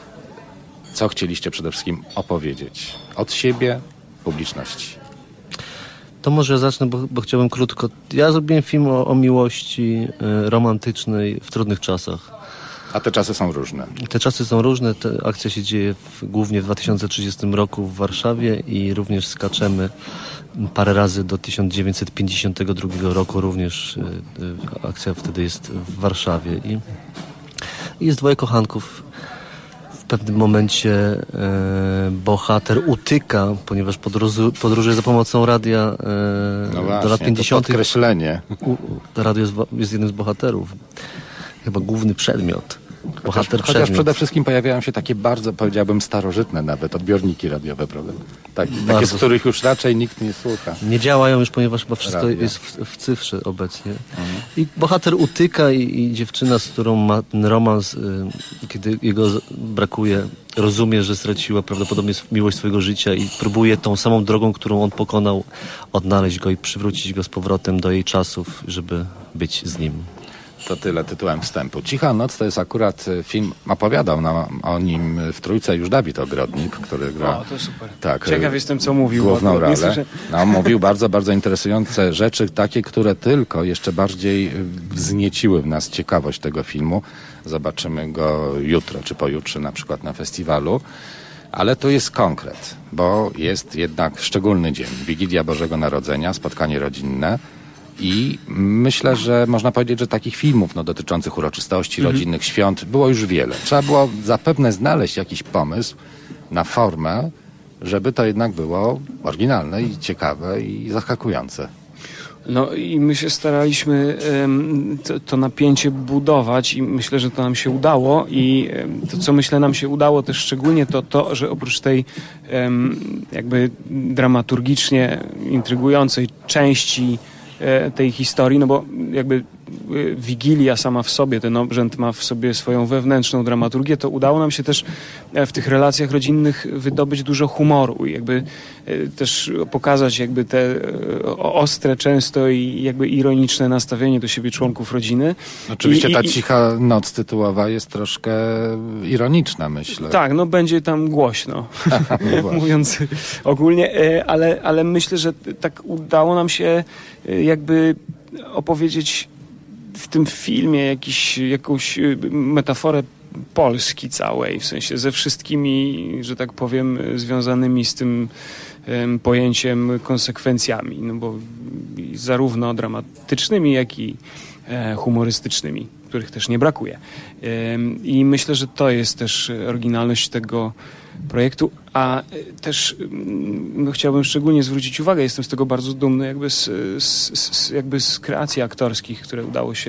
Co chcieliście przede wszystkim opowiedzieć? Od siebie, publiczności. To może ja zacznę, bo chciałbym krótko. Ja zrobiłem film o miłości romantycznej w trudnych czasach. A te czasy są różne. Te czasy są różne. Akcja się dzieje głównie w 2030 roku w Warszawie i również skaczemy parę razy do 1952 roku. Również akcja wtedy jest w Warszawie. I jest dwoje kochanków. W pewnym momencie bohater utyka, ponieważ podróżuje za pomocą radia do lat 50. To podkreślenie. Radio jest jednym z bohaterów. Chyba główny przedmiot. Chociaż przede wszystkim pojawiają się takie bardzo, powiedziałbym, starożytne nawet odbiorniki radiowe, prawda? Takie, z których już raczej nikt nie słucha. Nie działają już, ponieważ chyba wszystko jest w cyfrze obecnie. I bohater utyka i dziewczyna, z którą ma ten romans, kiedy jego brakuje, rozumie, że straciła prawdopodobnie miłość swojego życia i próbuje tą samą drogą, którą on pokonał, odnaleźć go i przywrócić go z powrotem do jej czasów, żeby być z nim. To tyle tytułem wstępu. Cicha noc to jest akurat film, opowiadał o nim w Trójce już Dawid Ogrodnik, który gra... O, to super. Tak, ciekaw jestem, co mówił. Główną rolę. Mówił bardzo, bardzo interesujące rzeczy, takie, które tylko jeszcze bardziej wznieciły w nas ciekawość tego filmu. Zobaczymy go jutro, czy pojutrze na przykład na festiwalu. Ale tu jest konkret, bo jest jednak szczególny dzień. Wigilia Bożego Narodzenia, spotkanie rodzinne. I myślę, że można powiedzieć, że takich filmów dotyczących uroczystości, rodzinnych świąt było już wiele. Trzeba było zapewne znaleźć jakiś pomysł na formę, żeby to jednak było oryginalne i ciekawe i zaskakujące. I my się staraliśmy to napięcie budować i myślę, że to nam się udało i to, co myślę nam się udało też szczególnie to, że oprócz tej jakby dramaturgicznie intrygującej części tej historii, bo jakby Wigilia sama w sobie, ten obrzęd ma w sobie swoją wewnętrzną dramaturgię, to udało nam się też w tych relacjach rodzinnych wydobyć dużo humoru i jakby też pokazać jakby te ostre często i jakby ironiczne nastawienie do siebie członków rodziny. Oczywiście ta cicha noc tytułowa jest troszkę ironiczna, myślę. Tak, będzie tam głośno, mówiąc ogólnie, ale myślę, że tak udało nam się jakby opowiedzieć w tym filmie jakąś metaforę Polski całej, w sensie ze wszystkimi, że tak powiem, związanymi z tym pojęciem konsekwencjami, bo zarówno dramatycznymi, jak i humorystycznymi, których też nie brakuje. I myślę, że to jest też oryginalność tego projektu, a też chciałbym szczególnie zwrócić uwagę, jestem z tego bardzo dumny, jakby z kreacji aktorskich, które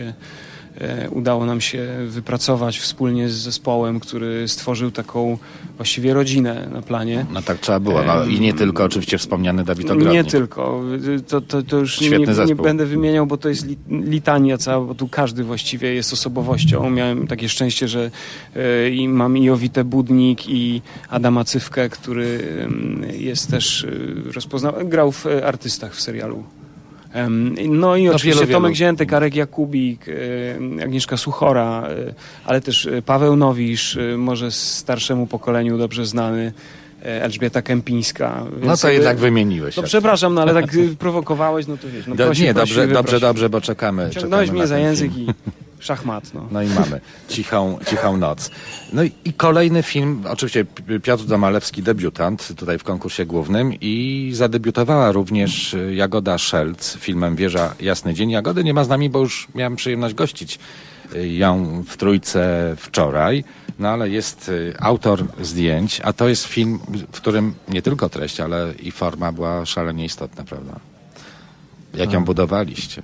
udało nam się wypracować wspólnie z zespołem, który stworzył taką właściwie rodzinę na planie. Tak trzeba było. I nie tylko oczywiście wspomniany Dawid Ogrodnik. Nie tylko. To już nie będę wymieniał, bo to jest litania cała, bo tu każdy właściwie jest osobowością. Miałem takie szczęście, że mam i Jowitę Budnik, i Adama Cywkę, który jest też grał w Artystach w serialu No i oczywiście wielu. Tomek Ziętek, Arek Jakubik, Agnieszka Suchora, ale też Paweł Nowisz, może starszemu pokoleniu dobrze znany, Elżbieta Kępińska. No to jednak wymieniłeś. No przepraszam, no ale tak prowokowałeś, no to wiesz. No nie, dobrze, bo czekamy. Ciągnąłeś mnie za język film. I szachmat. No i mamy Cichą noc. No i kolejny film, oczywiście Piotr Domalewski, debiutant tutaj w konkursie głównym i zadebiutowała również Jagoda Szelc filmem Wieża Jasny Dzień. Jagody nie ma z nami, bo już miałem przyjemność gościć ją w Trójce wczoraj, no ale jest autor zdjęć, a to jest film, w którym nie tylko treść, ale i forma była szalenie istotna, prawda? Jak ją budowaliście?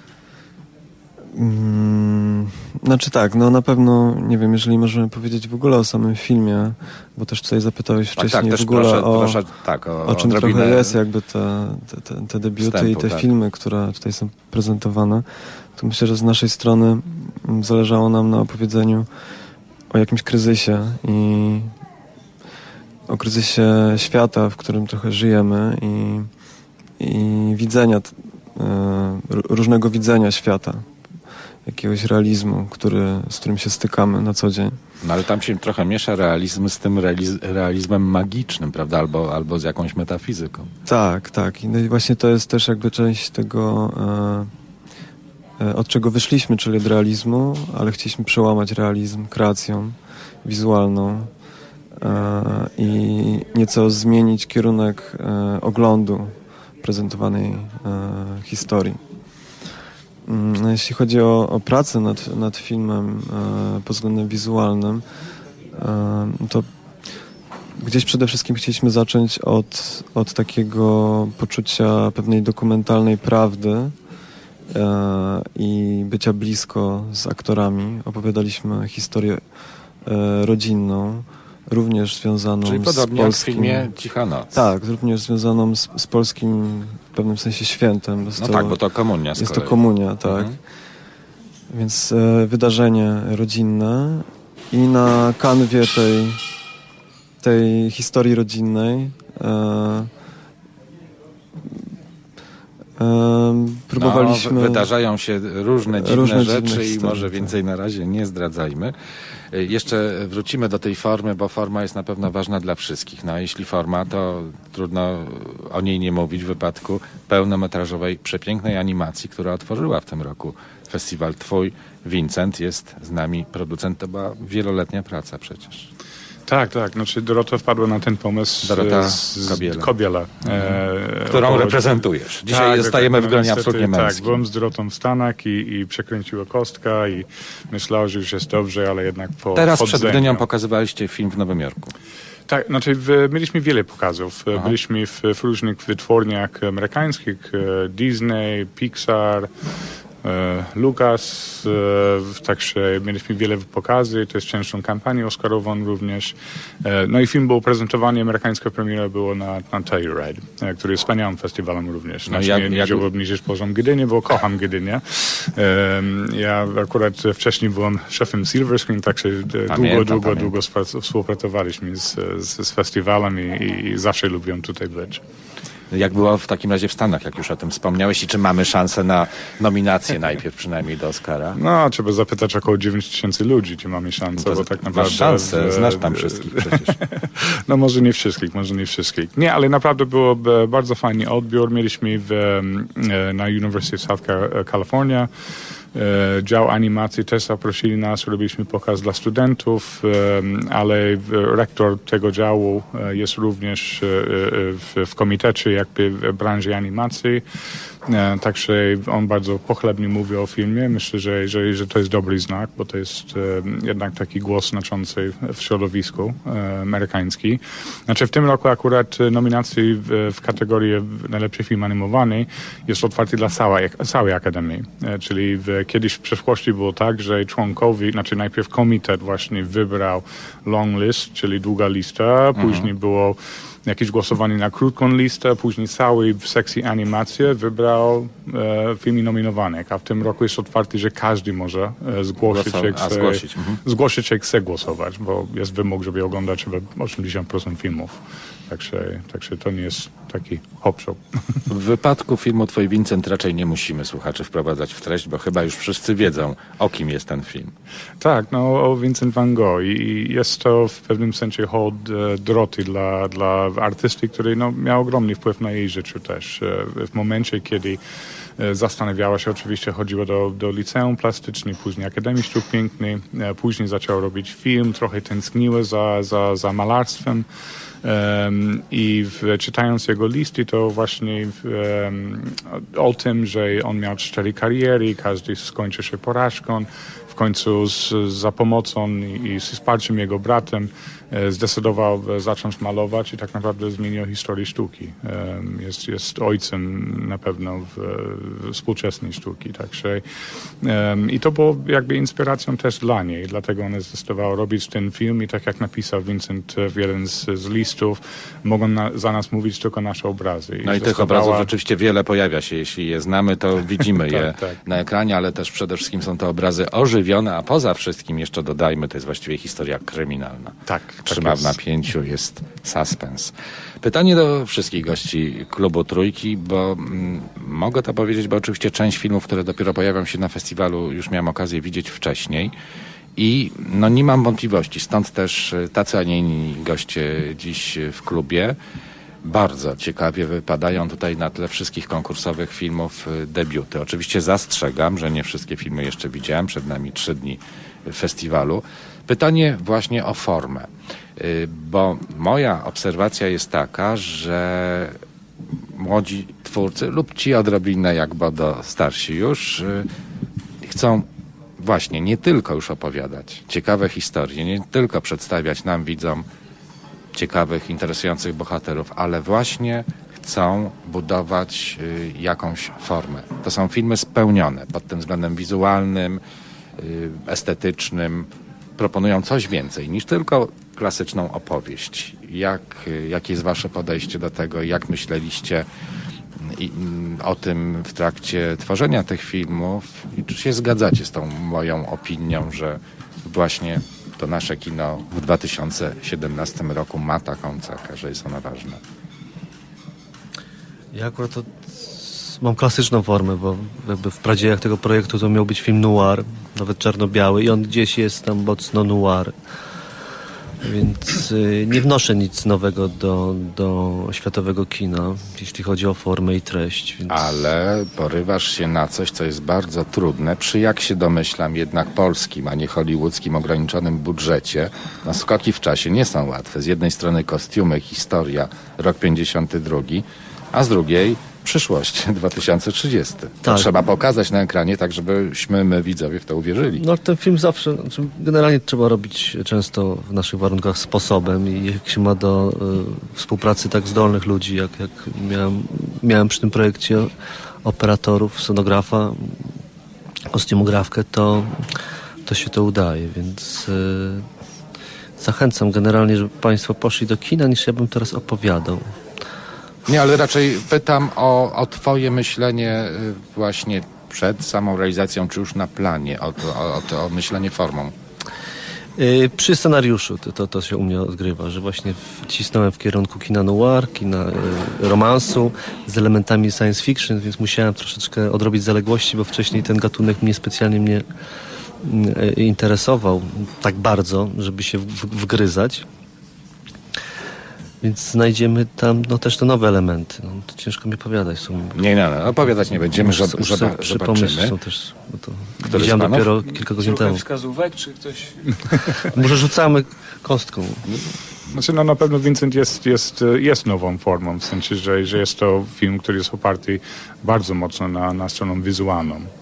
Znaczy tak, no na pewno, nie wiem, jeżeli możemy powiedzieć w ogóle o samym filmie, bo też tutaj zapytałeś wcześniej tak, w ogóle o czym trochę jest jakby te debiuty wstępu, i te filmy, które tutaj są prezentowane, to myślę, że z naszej strony zależało nam na opowiedzeniu o jakimś kryzysie i o kryzysie świata, w którym trochę żyjemy i widzenia, różnego widzenia świata. Jakiegoś realizmu, z którym się stykamy na co dzień. No ale tam się trochę miesza realizm z tym realizmem magicznym, prawda? Albo z jakąś metafizyką. Tak. No i właśnie to jest też jakby część tego, od czego wyszliśmy, czyli od realizmu, ale chcieliśmy przełamać realizm kreacją wizualną i nieco zmienić kierunek oglądu prezentowanej historii. Jeśli chodzi o pracę nad filmem pod względem wizualnym, to gdzieś przede wszystkim chcieliśmy zacząć od takiego poczucia pewnej dokumentalnej prawdy i bycia blisko z aktorami. Opowiadaliśmy historię rodzinną, również związaną czyli z podobnie polskim... jak w filmie Cicha Noc. Tak, również związaną z polskim w pewnym sensie świętem. Bo to komunia z Jest kolei. to komunia, tak. Więc wydarzenie rodzinne i na kanwie tej historii rodzinnej próbowaliśmy... Wydarzają się różne dziwne rzeczy i może więcej na razie nie zdradzajmy. Jeszcze wrócimy do tej formy, bo forma jest na pewno ważna dla wszystkich. No a jeśli forma, to trudno o niej nie mówić w wypadku pełnometrażowej, przepięknej animacji, która otworzyła w tym roku festiwal Twój. Vincent jest z nami producent. To była wieloletnia praca przecież. Tak. Znaczy Dorota wpadła na ten pomysł z Kobiela. Którą reprezentujesz. Dzisiaj zostajemy w gronie absolutnie męskim. Tak, byłem z Dorotą w Stanach i przekręciła kostka i myślała, że już jest dobrze, ale jednak Teraz przed Gdynią pokazywaliście film w Nowym Jorku. Tak, znaczy mieliśmy wiele pokazów. Byliśmy w różnych wytwórniach amerykańskich, Disney, Pixar, Lucas, także mieliśmy wiele pokazy, to jest częścią kampanii oscarową również. No i film był prezentowany, amerykańska premiera była na Telluride, który jest wspaniałym festiwalem również. Znaczy, nie żeby obniżyć poziom Gdyni, bo kocham Gdynię. Ja akurat wcześniej byłem szefem Silver Screen, także długo współpracowaliśmy z festiwalem i zawsze lubiłem tutaj być. Jak było w takim razie w Stanach, jak już o tym wspomniałeś i czy mamy szansę na nominację najpierw przynajmniej do Oscara? No, trzeba zapytać około 9,000 ludzi, czy mamy szansę, bo tak naprawdę... Masz szansę, znasz tam wszystkich przecież. No może nie wszystkich. Nie, ale naprawdę było bardzo fajny odbiór. Mieliśmy na University of South California dział animacji też zaprosili nas, robiliśmy pokaz dla studentów, ale rektor tego działu jest również w komitecie jakby branży animacji. Także on bardzo pochlebnie mówi o filmie. Myślę, że to jest dobry znak, bo to jest jednak taki głos znaczący w środowisku amerykańskim. Znaczy w tym roku akurat nominacji w kategorii najlepszy film animowany jest otwarty dla całej Akademii. Czyli kiedyś w przeszłości było tak, że członkowie, znaczy najpierw komitet właśnie wybrał long list, czyli długa lista, później było jakieś głosowanie na krótką listę, później cały w sekcji animacje wybrał filmy nominowane, a w tym roku jest otwarty, że każdy może zgłosić, jak chce głosować, bo jest wymóg, żeby oglądać chyba 80% filmów. Także to nie jest taki hop-shop. W wypadku filmu Twój Vincent raczej nie musimy słuchaczy wprowadzać w treść, bo chyba już wszyscy wiedzą, o kim jest ten film. Tak, o Vincent van Gogh i jest to w pewnym sensie hołd Doroty dla artysty, który miał ogromny wpływ na jej życie też. W momencie, kiedy zastanawiała się, oczywiście chodziła do liceum plastyczne, później Akademii Sztuk Pięknych, później zaczęła robić film, trochę tęskniła za malarstwem. I czytając jego listy, to właśnie o tym, że on miał 4 kariery, każdy skończył się porażką, w końcu za pomocą i z wsparciem jego bratem zdecydował zacząć malować i tak naprawdę zmienił historię sztuki. Jest ojcem na pewno współczesnej sztuki. Także, i to było jakby inspiracją też dla niej. Dlatego ona zdecydowała robić ten film i tak jak napisał Vincent w jeden z listów, mogą za nas mówić tylko nasze obrazy. I tych obrazów rzeczywiście wiele pojawia się. Jeśli je znamy, to widzimy je tak. na ekranie, ale też przede wszystkim są to obrazy ożywione, a poza wszystkim jeszcze dodajmy, to jest właściwie historia kryminalna. Tak. Trzyma w napięciu, jest suspens. Pytanie do wszystkich gości Klubu Trójki, bo mogę to powiedzieć, bo oczywiście część filmów, które dopiero pojawią się na festiwalu, już miałem okazję widzieć wcześniej i nie mam wątpliwości, stąd też tacy, a nie inni goście dziś w klubie. Bardzo ciekawie wypadają tutaj na tle wszystkich konkursowych filmów debiuty. Oczywiście zastrzegam, że nie wszystkie filmy jeszcze widziałem, przed nami 3 dni festiwalu. Pytanie właśnie o formę, bo moja obserwacja jest taka, że młodzi twórcy lub ci odrobinę jak Bodo starsi już chcą właśnie nie tylko już opowiadać ciekawe historie, nie tylko przedstawiać nam widzom ciekawych, interesujących bohaterów, ale właśnie chcą budować jakąś formę. To są filmy spełnione pod tym względem wizualnym, estetycznym. Proponują coś więcej niż tylko klasyczną opowieść. Jakie jest wasze podejście do tego? Jak myśleliście o tym w trakcie tworzenia tych filmów? I czy się zgadzacie z tą moją opinią, że właśnie to nasze kino w 2017 roku ma taką cechę, że jest ona ważna? Ja akurat mam klasyczną formę, bo jakby w pradziejach tego projektu to miał być film noir, nawet czarno-biały i on gdzieś jest tam mocno noir. Więc nie wnoszę nic nowego do światowego kina, jeśli chodzi o formę i treść. Więc... Ale porywasz się na coś, co jest bardzo trudne, przy jak się domyślam jednak polskim, a nie hollywoodzkim ograniczonym budżecie. Skoki w czasie nie są łatwe. Z jednej strony kostiumy, historia, rok 52, a z drugiej przyszłość, 2030. To trzeba pokazać na ekranie, tak żebyśmy my, widzowie, w to uwierzyli. Ten film zawsze, generalnie trzeba robić często w naszych warunkach sposobem i jak się ma do współpracy tak zdolnych ludzi, jak miałem przy tym projekcie operatorów, sonografa, kostiumografkę, to się to udaje, więc zachęcam generalnie, żeby Państwo poszli do kina, niż ja bym teraz opowiadał. Nie, ale raczej pytam o twoje myślenie właśnie przed samą realizacją, czy już na planie, o myślenie formą. Przy scenariuszu to się u mnie odgrywa, że właśnie wcisnąłem w kierunku kina noir, kina romansu z elementami science fiction, więc musiałem troszeczkę odrobić zaległości, bo wcześniej ten gatunek mnie specjalnie interesował tak bardzo, żeby się wgryzać. Więc znajdziemy tam też te nowe elementy. To ciężko mi opowiadać. Nie, opowiadać nie będziemy, zobaczymy. Są też, widziałem dopiero kilka godzin temu. Wskazówek, czy ktoś... Może rzucamy kostką. Znaczy, na pewno Vincent jest nową formą, w sensie, że jest to film, który jest oparty bardzo mocno na stroną wizualną.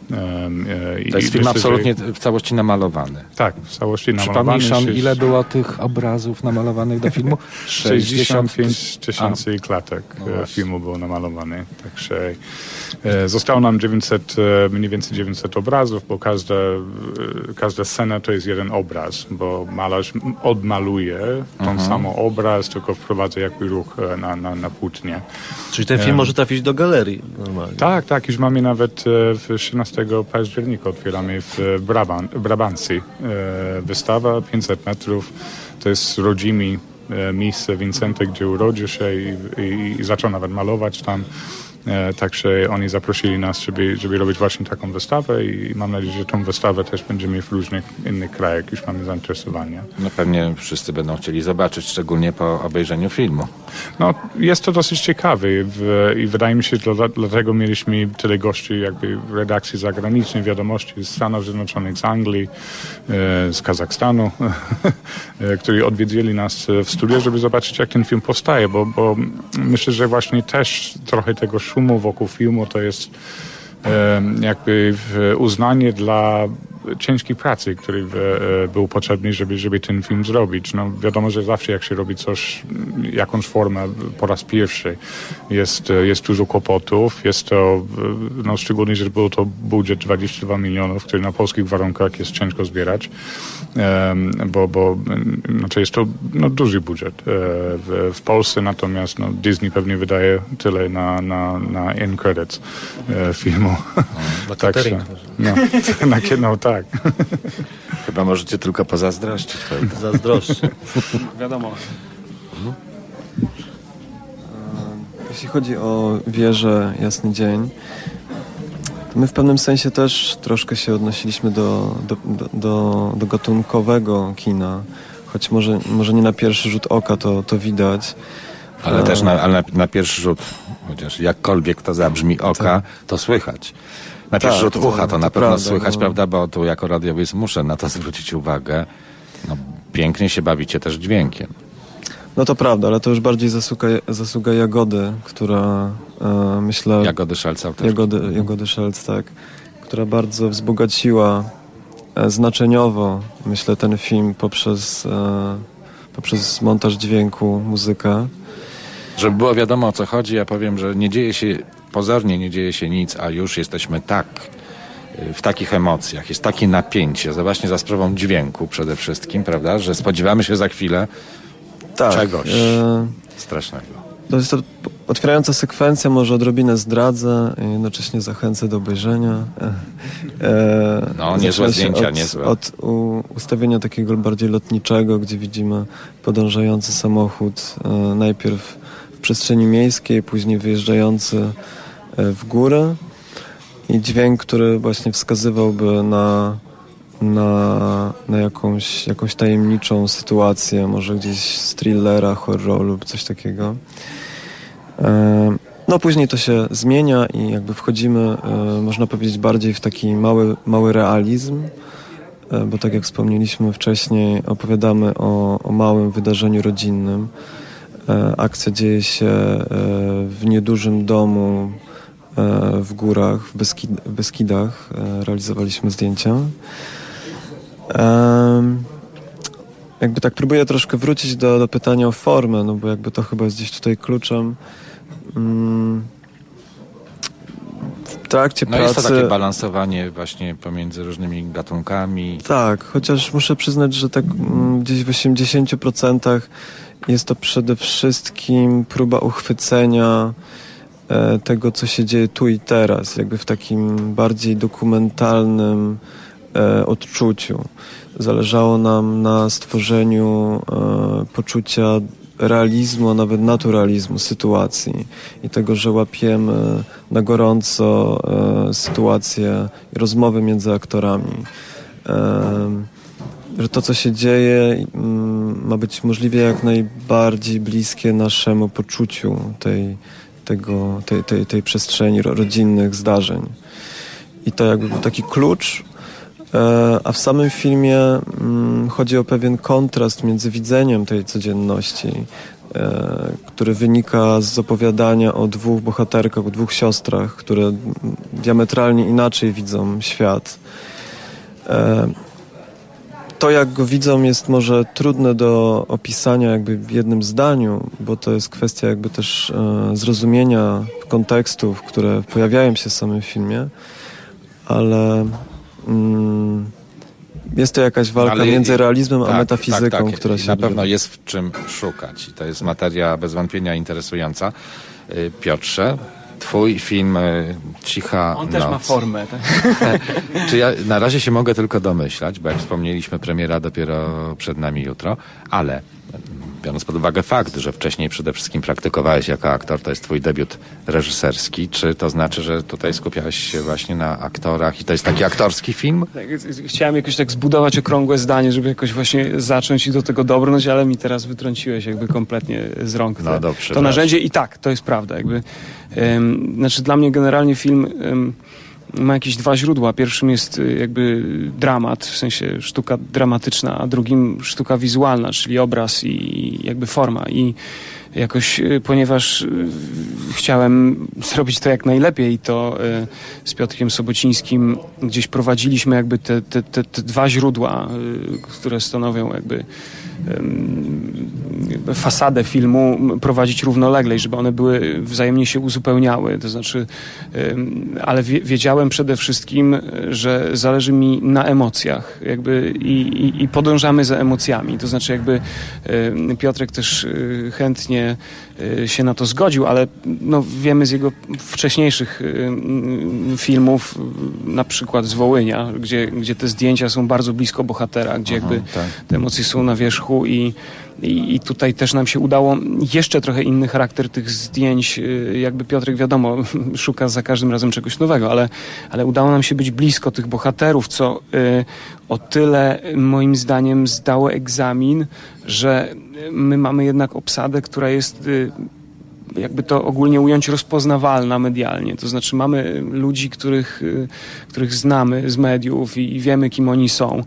To jest film absolutnie w całości namalowany. Tak, w całości namalowany. Przypomnij, ile było tych obrazów namalowanych do filmu? 65 tysięcy klatek filmu było namalowane. Także zostało nam mniej więcej 900 obrazów, bo każda scena to jest jeden obraz, bo malarz odmaluje ten sam obraz, tylko wprowadza jakby ruch na płótnie. Czyli ten film może trafić do galerii normalnie? Tak, już mamy nawet 13 października otwieramy w Brabancji wystawa 500 metrów. To jest rodzime miejsce Vincenta, gdzie urodził się i zaczął nawet malować tam. Także oni zaprosili nas, żeby robić właśnie taką wystawę i mam nadzieję, że tą wystawę też będziemy w różnych innych krajach, już mamy zainteresowanie. No pewnie wszyscy będą chcieli zobaczyć, szczególnie po obejrzeniu filmu. No, jest to dosyć ciekawe i wydaje mi się, że dlatego mieliśmy tyle gości jakby w redakcji zagranicznej, wiadomości z Stanów Zjednoczonych, z Anglii, z Kazachstanu, którzy odwiedzili nas w studiu, żeby zobaczyć, jak ten film powstaje, bo myślę, że właśnie też trochę tego szumu wokół filmu to jest jakby uznanie dla ciężkiej pracy, który był potrzebny, żeby ten film zrobić. No, wiadomo, że zawsze jak się robi coś, jakąś formę po raz pierwszy, jest dużo kłopotów. Jest to, no, szczególnie, że był to budżet 22 milionów, który na polskich warunkach jest ciężko zbierać, bo znaczy jest to duży budżet. W Polsce natomiast Disney pewnie wydaje tyle na end credits filmu. Na catering. Tak. Chyba możecie tylko pozazdrościć. Zazdroszczę. Wiadomo. Jeśli chodzi o wieżę Jasny Dzień, to my w pewnym sensie też troszkę się odnosiliśmy do gatunkowego kina, choć może nie na pierwszy rzut oka to widać. Ale też na pierwszy rzut, chociaż jakkolwiek to zabrzmi oka, to słychać. Na pierwszy rzut ucha to na pewno prawda, słychać, prawda, bo tu jako radiowiec muszę na to zwrócić uwagę. No, pięknie się bawicie też dźwiękiem. No to prawda, ale to już bardziej zasługa Jagody, która myślę... Jagody Szelc autorki. Jagody Szelc, tak. Która bardzo wzbogaciła znaczeniowo, myślę, ten film poprzez montaż dźwięku, muzykę. Żeby było wiadomo, o co chodzi, ja powiem, że pozornie nie dzieje się nic, a już jesteśmy w takich emocjach, jest takie napięcie, właśnie za sprawą dźwięku przede wszystkim, prawda, że spodziewamy się za chwilę czegoś strasznego. To jest to otwierająca sekwencja, może odrobinę zdradzę, jednocześnie zachęcę do obejrzenia. Niezłe zdjęcia, niezłe. Od ustawienia takiego bardziej lotniczego, gdzie widzimy podążający samochód, najpierw w przestrzeni miejskiej, później wyjeżdżający w górę i dźwięk, który właśnie wskazywałby na jakąś tajemniczą sytuację, może gdzieś z thrillera, horroru lub coś takiego. No później to się zmienia i jakby wchodzimy, można powiedzieć, bardziej w taki mały realizm, bo tak jak wspomnieliśmy wcześniej, opowiadamy o małym wydarzeniu rodzinnym. Akcja dzieje się w niedużym domu w górach, w Beskidach. Realizowaliśmy zdjęcia. Jakby tak próbuję troszkę wrócić do pytania o formę, no bo jakby to chyba jest gdzieś tutaj kluczem. W trakcie pracy... jest to takie balansowanie właśnie pomiędzy różnymi gatunkami. Tak, chociaż muszę przyznać, że tak gdzieś w 80% jest to przede wszystkim próba uchwycenia tego, co się dzieje tu i teraz, jakby w takim bardziej dokumentalnym odczuciu. Zależało nam na stworzeniu poczucia realizmu, a nawet naturalizmu sytuacji i tego, że łapiemy na gorąco sytuacje, rozmowy między aktorami. Że to, co się dzieje, ma być możliwie jak najbardziej bliskie naszemu poczuciu tej przestrzeni rodzinnych zdarzeń. I to jakby był taki klucz. A w samym filmie chodzi o pewien kontrast między widzeniem tej codzienności, który wynika z opowiadania o dwóch bohaterkach, o dwóch siostrach, które diametralnie inaczej widzą świat. To, jak go widzą, jest może trudne do opisania jakby w jednym zdaniu, bo to jest kwestia jakby też zrozumienia kontekstów, które pojawiają się w samym filmie, ale jest to jakaś walka między realizmem a metafizyką, która się na pewno jest w czym szukać. I to jest materia bez wątpienia interesująca. Piotrze, twój film Cicha On noc. też ma formę. Tak? Czy ja na razie się mogę tylko domyślać, bo jak wspomnieliśmy, premiera dopiero przed nami jutro, ale biorąc pod uwagę fakt, że wcześniej przede wszystkim praktykowałeś jako aktor, to jest twój debiut reżyserski, czy to znaczy, że tutaj skupiałeś się właśnie na aktorach i to jest taki aktorski film? Chciałem jakoś tak zbudować okrągłe zdanie, żeby jakoś właśnie zacząć i do tego dobrnąć, ale mi teraz wytrąciłeś jakby kompletnie z rąk to narzędzie i tak, to jest prawda. Jakby, znaczy dla mnie generalnie film ma jakieś dwa źródła. Pierwszym jest jakby dramat, w sensie sztuka dramatyczna, a drugim sztuka wizualna, czyli obraz i jakby forma. I jakoś, ponieważ chciałem zrobić to jak najlepiej, to z Piotrkiem Sobocińskim gdzieś prowadziliśmy jakby te dwa źródła, które stanowią jakby fasadę filmu, prowadzić równolegle, żeby one były wzajemnie się uzupełniały. To znaczy, ale wiedziałem przede wszystkim, że zależy mi na emocjach jakby i podążamy za emocjami. To znaczy jakby Piotrek też chętnie się na to zgodził, ale no, wiemy z jego wcześniejszych filmów, na przykład z Wołynia, gdzie te zdjęcia są bardzo blisko bohatera, gdzie jakby te emocje są na wierzchu i tutaj też nam się udało jeszcze trochę inny charakter tych zdjęć. Jakby Piotrek, wiadomo, szuka za każdym razem czegoś nowego, ale udało nam się być blisko tych bohaterów, co o tyle moim zdaniem zdało egzamin, że my mamy jednak obsadę, która jest jakby to ogólnie ująć rozpoznawalna medialnie. To znaczy mamy ludzi, których znamy z mediów i wiemy, kim oni są.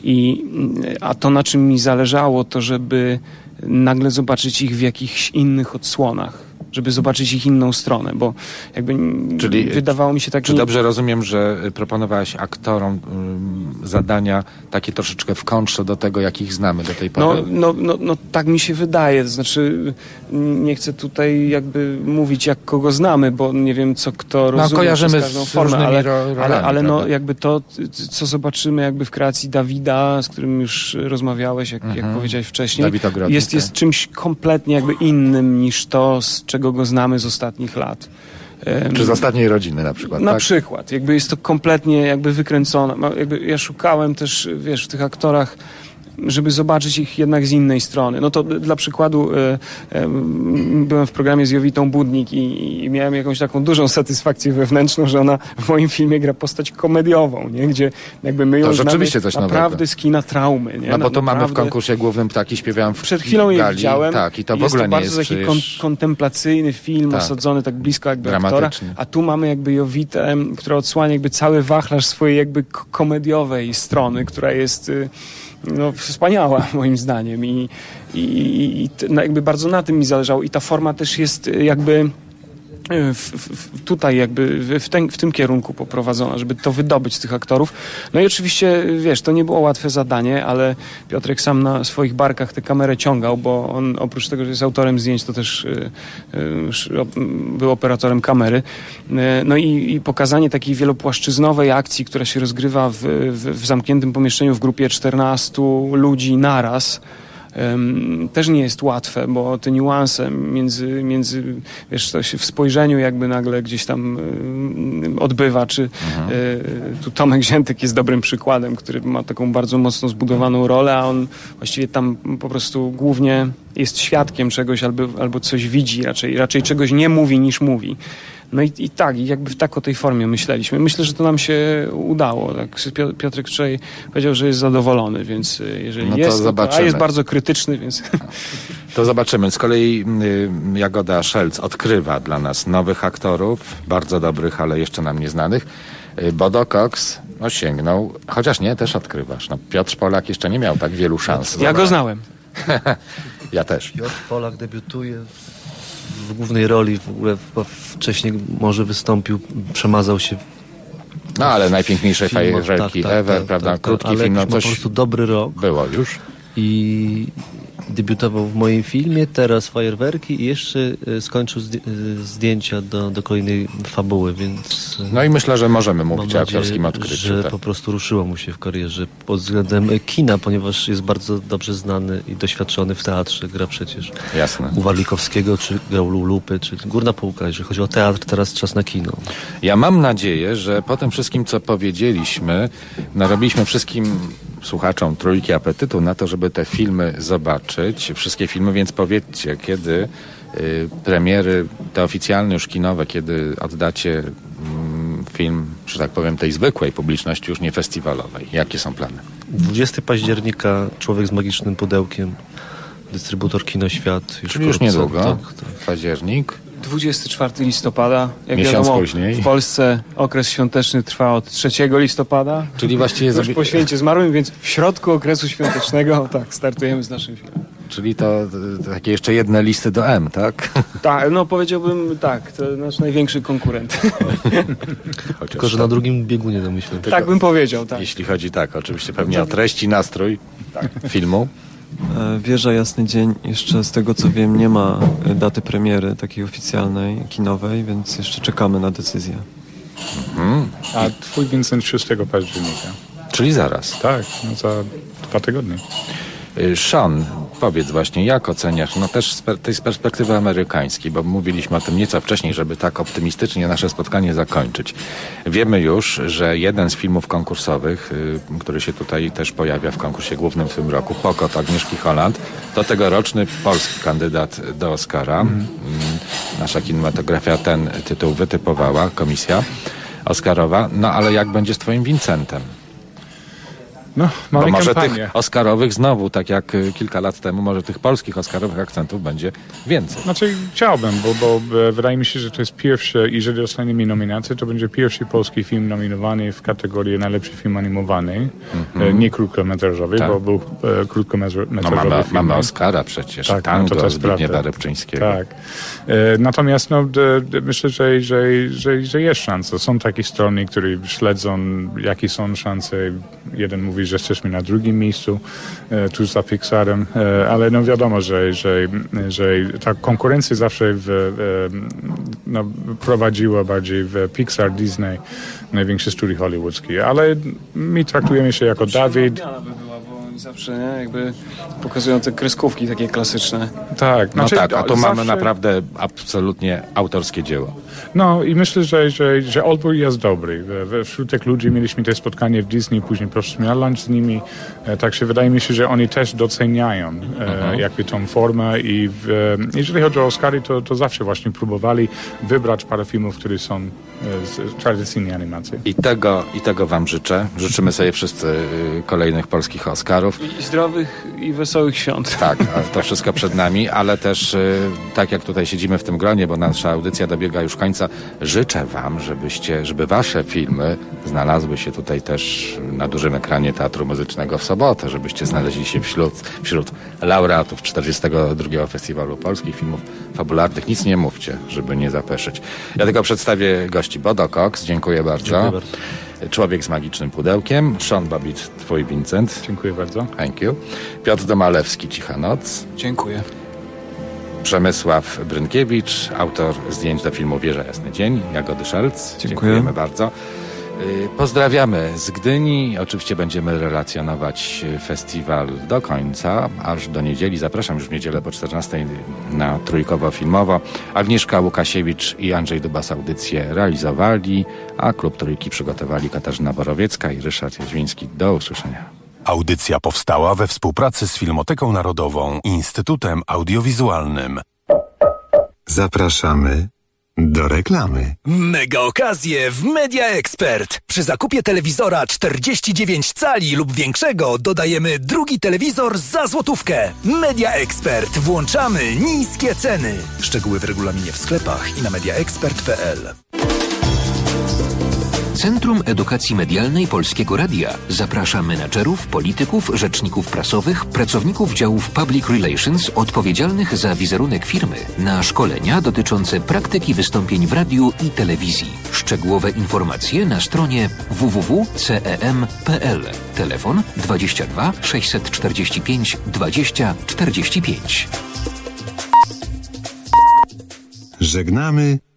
A to, na czym mi zależało, to żeby nagle zobaczyć ich w jakichś innych odsłonach. Żeby zobaczyć ich inną stronę, bo jakby wydawało mi się tak... Czy dobrze rozumiem, że proponowałeś aktorom zadania takie troszeczkę w kontrze do tego, jak ich znamy do tej pory? No tak mi się wydaje. To znaczy nie chcę tutaj jakby mówić, jak kogo znamy, bo nie wiem, co kto rozumie kojarzymy przez każdą z formę, rolami, ale no jakby to, co zobaczymy jakby w kreacji Dawida, z którym już rozmawiałeeś, jak powiedziałeś wcześniej, jest czymś kompletnie jakby innym niż to, z czego go znamy z ostatnich lat. Czy z ostatniej rodziny na przykład? Na przykład. Jakby jest to kompletnie jakby wykręcone. Jakby ja szukałem też, wiesz, w tych aktorach, żeby zobaczyć ich jednak z innej strony. No to dla przykładu byłem w programie z Jowitą Budnik i miałem jakąś taką dużą satysfakcję wewnętrzną, że ona w moim filmie gra postać komediową, nie? Gdzie jakby my ją znamy naprawdę z kina traumy. Nie? No bo to mamy w konkursie Głównym Ptaki śpiewałem w Przed chwilą je gali, widziałem. Tak, i to w ogóle nie jest taki kontemplacyjny film, osadzony tak blisko jakby aktora. A tu mamy jakby Jowitę, która odsłania jakby cały wachlarz swojej jakby komediowej strony, która jest no, wspaniała moim zdaniem i jakby bardzo na tym mi zależało i ta forma też jest jakby tutaj jakby w tym kierunku poprowadzona, żeby to wydobyć z tych aktorów. No i oczywiście, wiesz, to nie było łatwe zadanie, ale Piotrek sam na swoich barkach tę kamerę ciągał, bo on oprócz tego, że jest autorem zdjęć, to też był operatorem kamery. No i pokazanie takiej wielopłaszczyznowej akcji, która się rozgrywa w zamkniętym pomieszczeniu w grupie 14 ludzi naraz, też nie jest łatwe, bo te niuanse między wiesz, to się w spojrzeniu jakby nagle gdzieś tam odbywa, czy tu Tomek Ziętek jest dobrym przykładem, który ma taką bardzo mocno zbudowaną rolę, a on właściwie tam po prostu głównie jest świadkiem czegoś albo coś widzi, raczej czegoś nie mówi niż mówi. No i tak, jakby o tej formie myśleliśmy. Myślę, że to nam się udało. Tak. Piotrek wczoraj powiedział, że jest zadowolony, więc jeżeli jest, a jest bardzo krytyczny, więc... To zobaczymy. Z kolei Jagoda Szelc odkrywa dla nas nowych aktorów, bardzo dobrych, ale jeszcze nam nieznanych. Bodo Cox sięgnął, chociaż nie, też odkrywasz. No, Piotr Polak jeszcze nie miał tak wielu szans. Ja go znałem. Ja też. Piotr Polak debiutuje w głównej roli, w ogóle wcześniej może wystąpił, przemazał się. No ale najpiękniejsze fajerwerki ever, prawda? Krótki ale film, no coś po prostu dobry rok. było już. I debiutował w moim filmie, teraz fajerwerki i jeszcze skończył zdjęcia do kolejnej fabuły, więc... No i myślę, że możemy mówić o autorskim odkryciu. Że po prostu ruszyło mu się w karierze pod względem kina, ponieważ jest bardzo dobrze znany i doświadczony w teatrze. Gra przecież u Warlikowskiego, czy grał Lupy, czy Górna Półka. Jeżeli chodzi o teatr, teraz czas na kino. Ja mam nadzieję, że po tym wszystkim, co powiedzieliśmy, narobiliśmy wszystkim słuchaczom Trójki apetytu na to, żeby te filmy zobaczyć. Wszystkie filmy, więc powiedzcie, kiedy premiery, te oficjalne już kinowe, kiedy oddacie film, że tak powiem, tej zwykłej publiczności, już nie festiwalowej. Jakie są plany? 20 października Człowiek z magicznym pudełkiem, dystrybutor Kino Świat. Czyli już niedługo, październik. 24 listopada. Jak Miesiąc wiadomo, później. W Polsce okres świąteczny trwa od 3 listopada. Czyli właściwie... Już po święcie zmarłym, więc w środku okresu świątecznego startujemy z naszym filmem. Czyli to takie jeszcze jedne listy do M, tak? Tak, no powiedziałbym tak, to nasz największy konkurent. Tylko, że na drugim biegunie domyślę. Tak bym powiedział, tak. Jeśli chodzi oczywiście pewnie o treść i nastrój filmu. Wieża Jasny Dzień, jeszcze z tego co wiem, nie ma daty premiery takiej oficjalnej, kinowej, więc jeszcze czekamy na decyzję. A twój Vincent 6 października. Czyli zaraz. Tak, no za 2 tygodnie. Sean, powiedz właśnie, jak oceniasz, no też z perspektywy amerykańskiej, bo mówiliśmy o tym nieco wcześniej, żeby tak optymistycznie nasze spotkanie zakończyć. Wiemy już, że jeden z filmów konkursowych, który się tutaj też pojawia w konkursie głównym w tym roku, Pokot Agnieszki Holland, to tegoroczny polski kandydat do Oscara. Nasza kinematografia ten tytuł wytypowała, komisja oscarowa. No ale jak będzie z twoim Vincentem? No, bo może kampanię. Tych oscarowych znowu, tak jak kilka lat temu, może tych polskich oscarowych akcentów będzie więcej. Znaczy chciałbym, bo wydaje mi się, że to jest pierwszy, jeżeli dostanie mi nominację, to będzie pierwszy polski film nominowany w kategorii najlepszy film animowany, nie krótkometrażowy, bo był krótkometrażowy film. Mamy Oscara przecież, tak, Tango no to Zbigniewa Rybczyńskiego. Tak. Natomiast myślę, że jest szansa. Są takie strony, które śledzą, jakie są szanse. Jeden mówi, że jesteśmy na drugim miejscu tuż za Pixarem, ale no wiadomo, że ta konkurencja zawsze prowadziła bardziej w Pixar, Disney, największe studio hollywoodzkie, ale my traktujemy się jako Dawid. Zawsze, nie? Jakby pokazują te kreskówki takie klasyczne. Tak. Znaczy, a tu mamy naprawdę absolutnie autorskie dzieło. No i myślę, że odbór jest dobry. Wśród tych ludzi mieliśmy te spotkanie w Disney, później proszę miał lunch z nimi. Także wydaje mi się, że oni też doceniają jakby tą formę i jeżeli chodzi o Oscary, to zawsze właśnie próbowali wybrać parę filmów, które są z tradycyjnej animacji. I tego wam życzę. Życzymy sobie wszyscy kolejnych polskich Oscarów. I zdrowych i wesołych świąt. Tak, to wszystko przed nami, ale też tak jak tutaj siedzimy w tym gronie, bo nasza audycja dobiega już końca, życzę wam, żeby wasze filmy znalazły się tutaj też na dużym ekranie Teatru Muzycznego w sobotę, żebyście znaleźli się wśród laureatów 42. Festiwalu Polskich Filmów Fabularnych. Nic nie mówcie, żeby nie zapeszyć. Ja tylko przedstawię gości. Bodo Cox, dziękuję bardzo. Dziękuję bardzo. Człowiek z magicznym pudełkiem. Sean Babbitt, twój Vincent. Dziękuję bardzo. Thank you. Piotr Domalewski, Cicha Noc. Dziękuję. Przemysław Brynkiewicz, autor zdjęć do filmu Wieża Jasny Dzień. Jagody Szelc. Dziękujemy bardzo. Pozdrawiamy z Gdyni. Oczywiście będziemy relacjonować festiwal do końca, aż do niedzieli. Zapraszam już w niedzielę po 14 na Trójkowo-Filmowo. Agnieszka Łukasiewicz i Andrzej Dubas audycję realizowali, a Klub Trójki przygotowali Katarzyna Borowiecka i Ryszard Jaźwiński. Do usłyszenia. Audycja powstała we współpracy z Filmoteką Narodową i Instytutem Audiowizualnym. Zapraszamy do reklamy. Mega okazje w Media Expert. Przy zakupie telewizora 49 cali lub większego dodajemy drugi telewizor za złotówkę. Media Expert. Włączamy niskie ceny. Szczegóły w regulaminie w sklepach i na mediaexpert.pl. Centrum Edukacji Medialnej Polskiego Radia zaprasza menadżerów, polityków, rzeczników prasowych, pracowników działów Public Relations odpowiedzialnych za wizerunek firmy na szkolenia dotyczące praktyki wystąpień w radiu i telewizji. Szczegółowe informacje na stronie www.cem.pl. Telefon 22 645 20 45. Żegnamy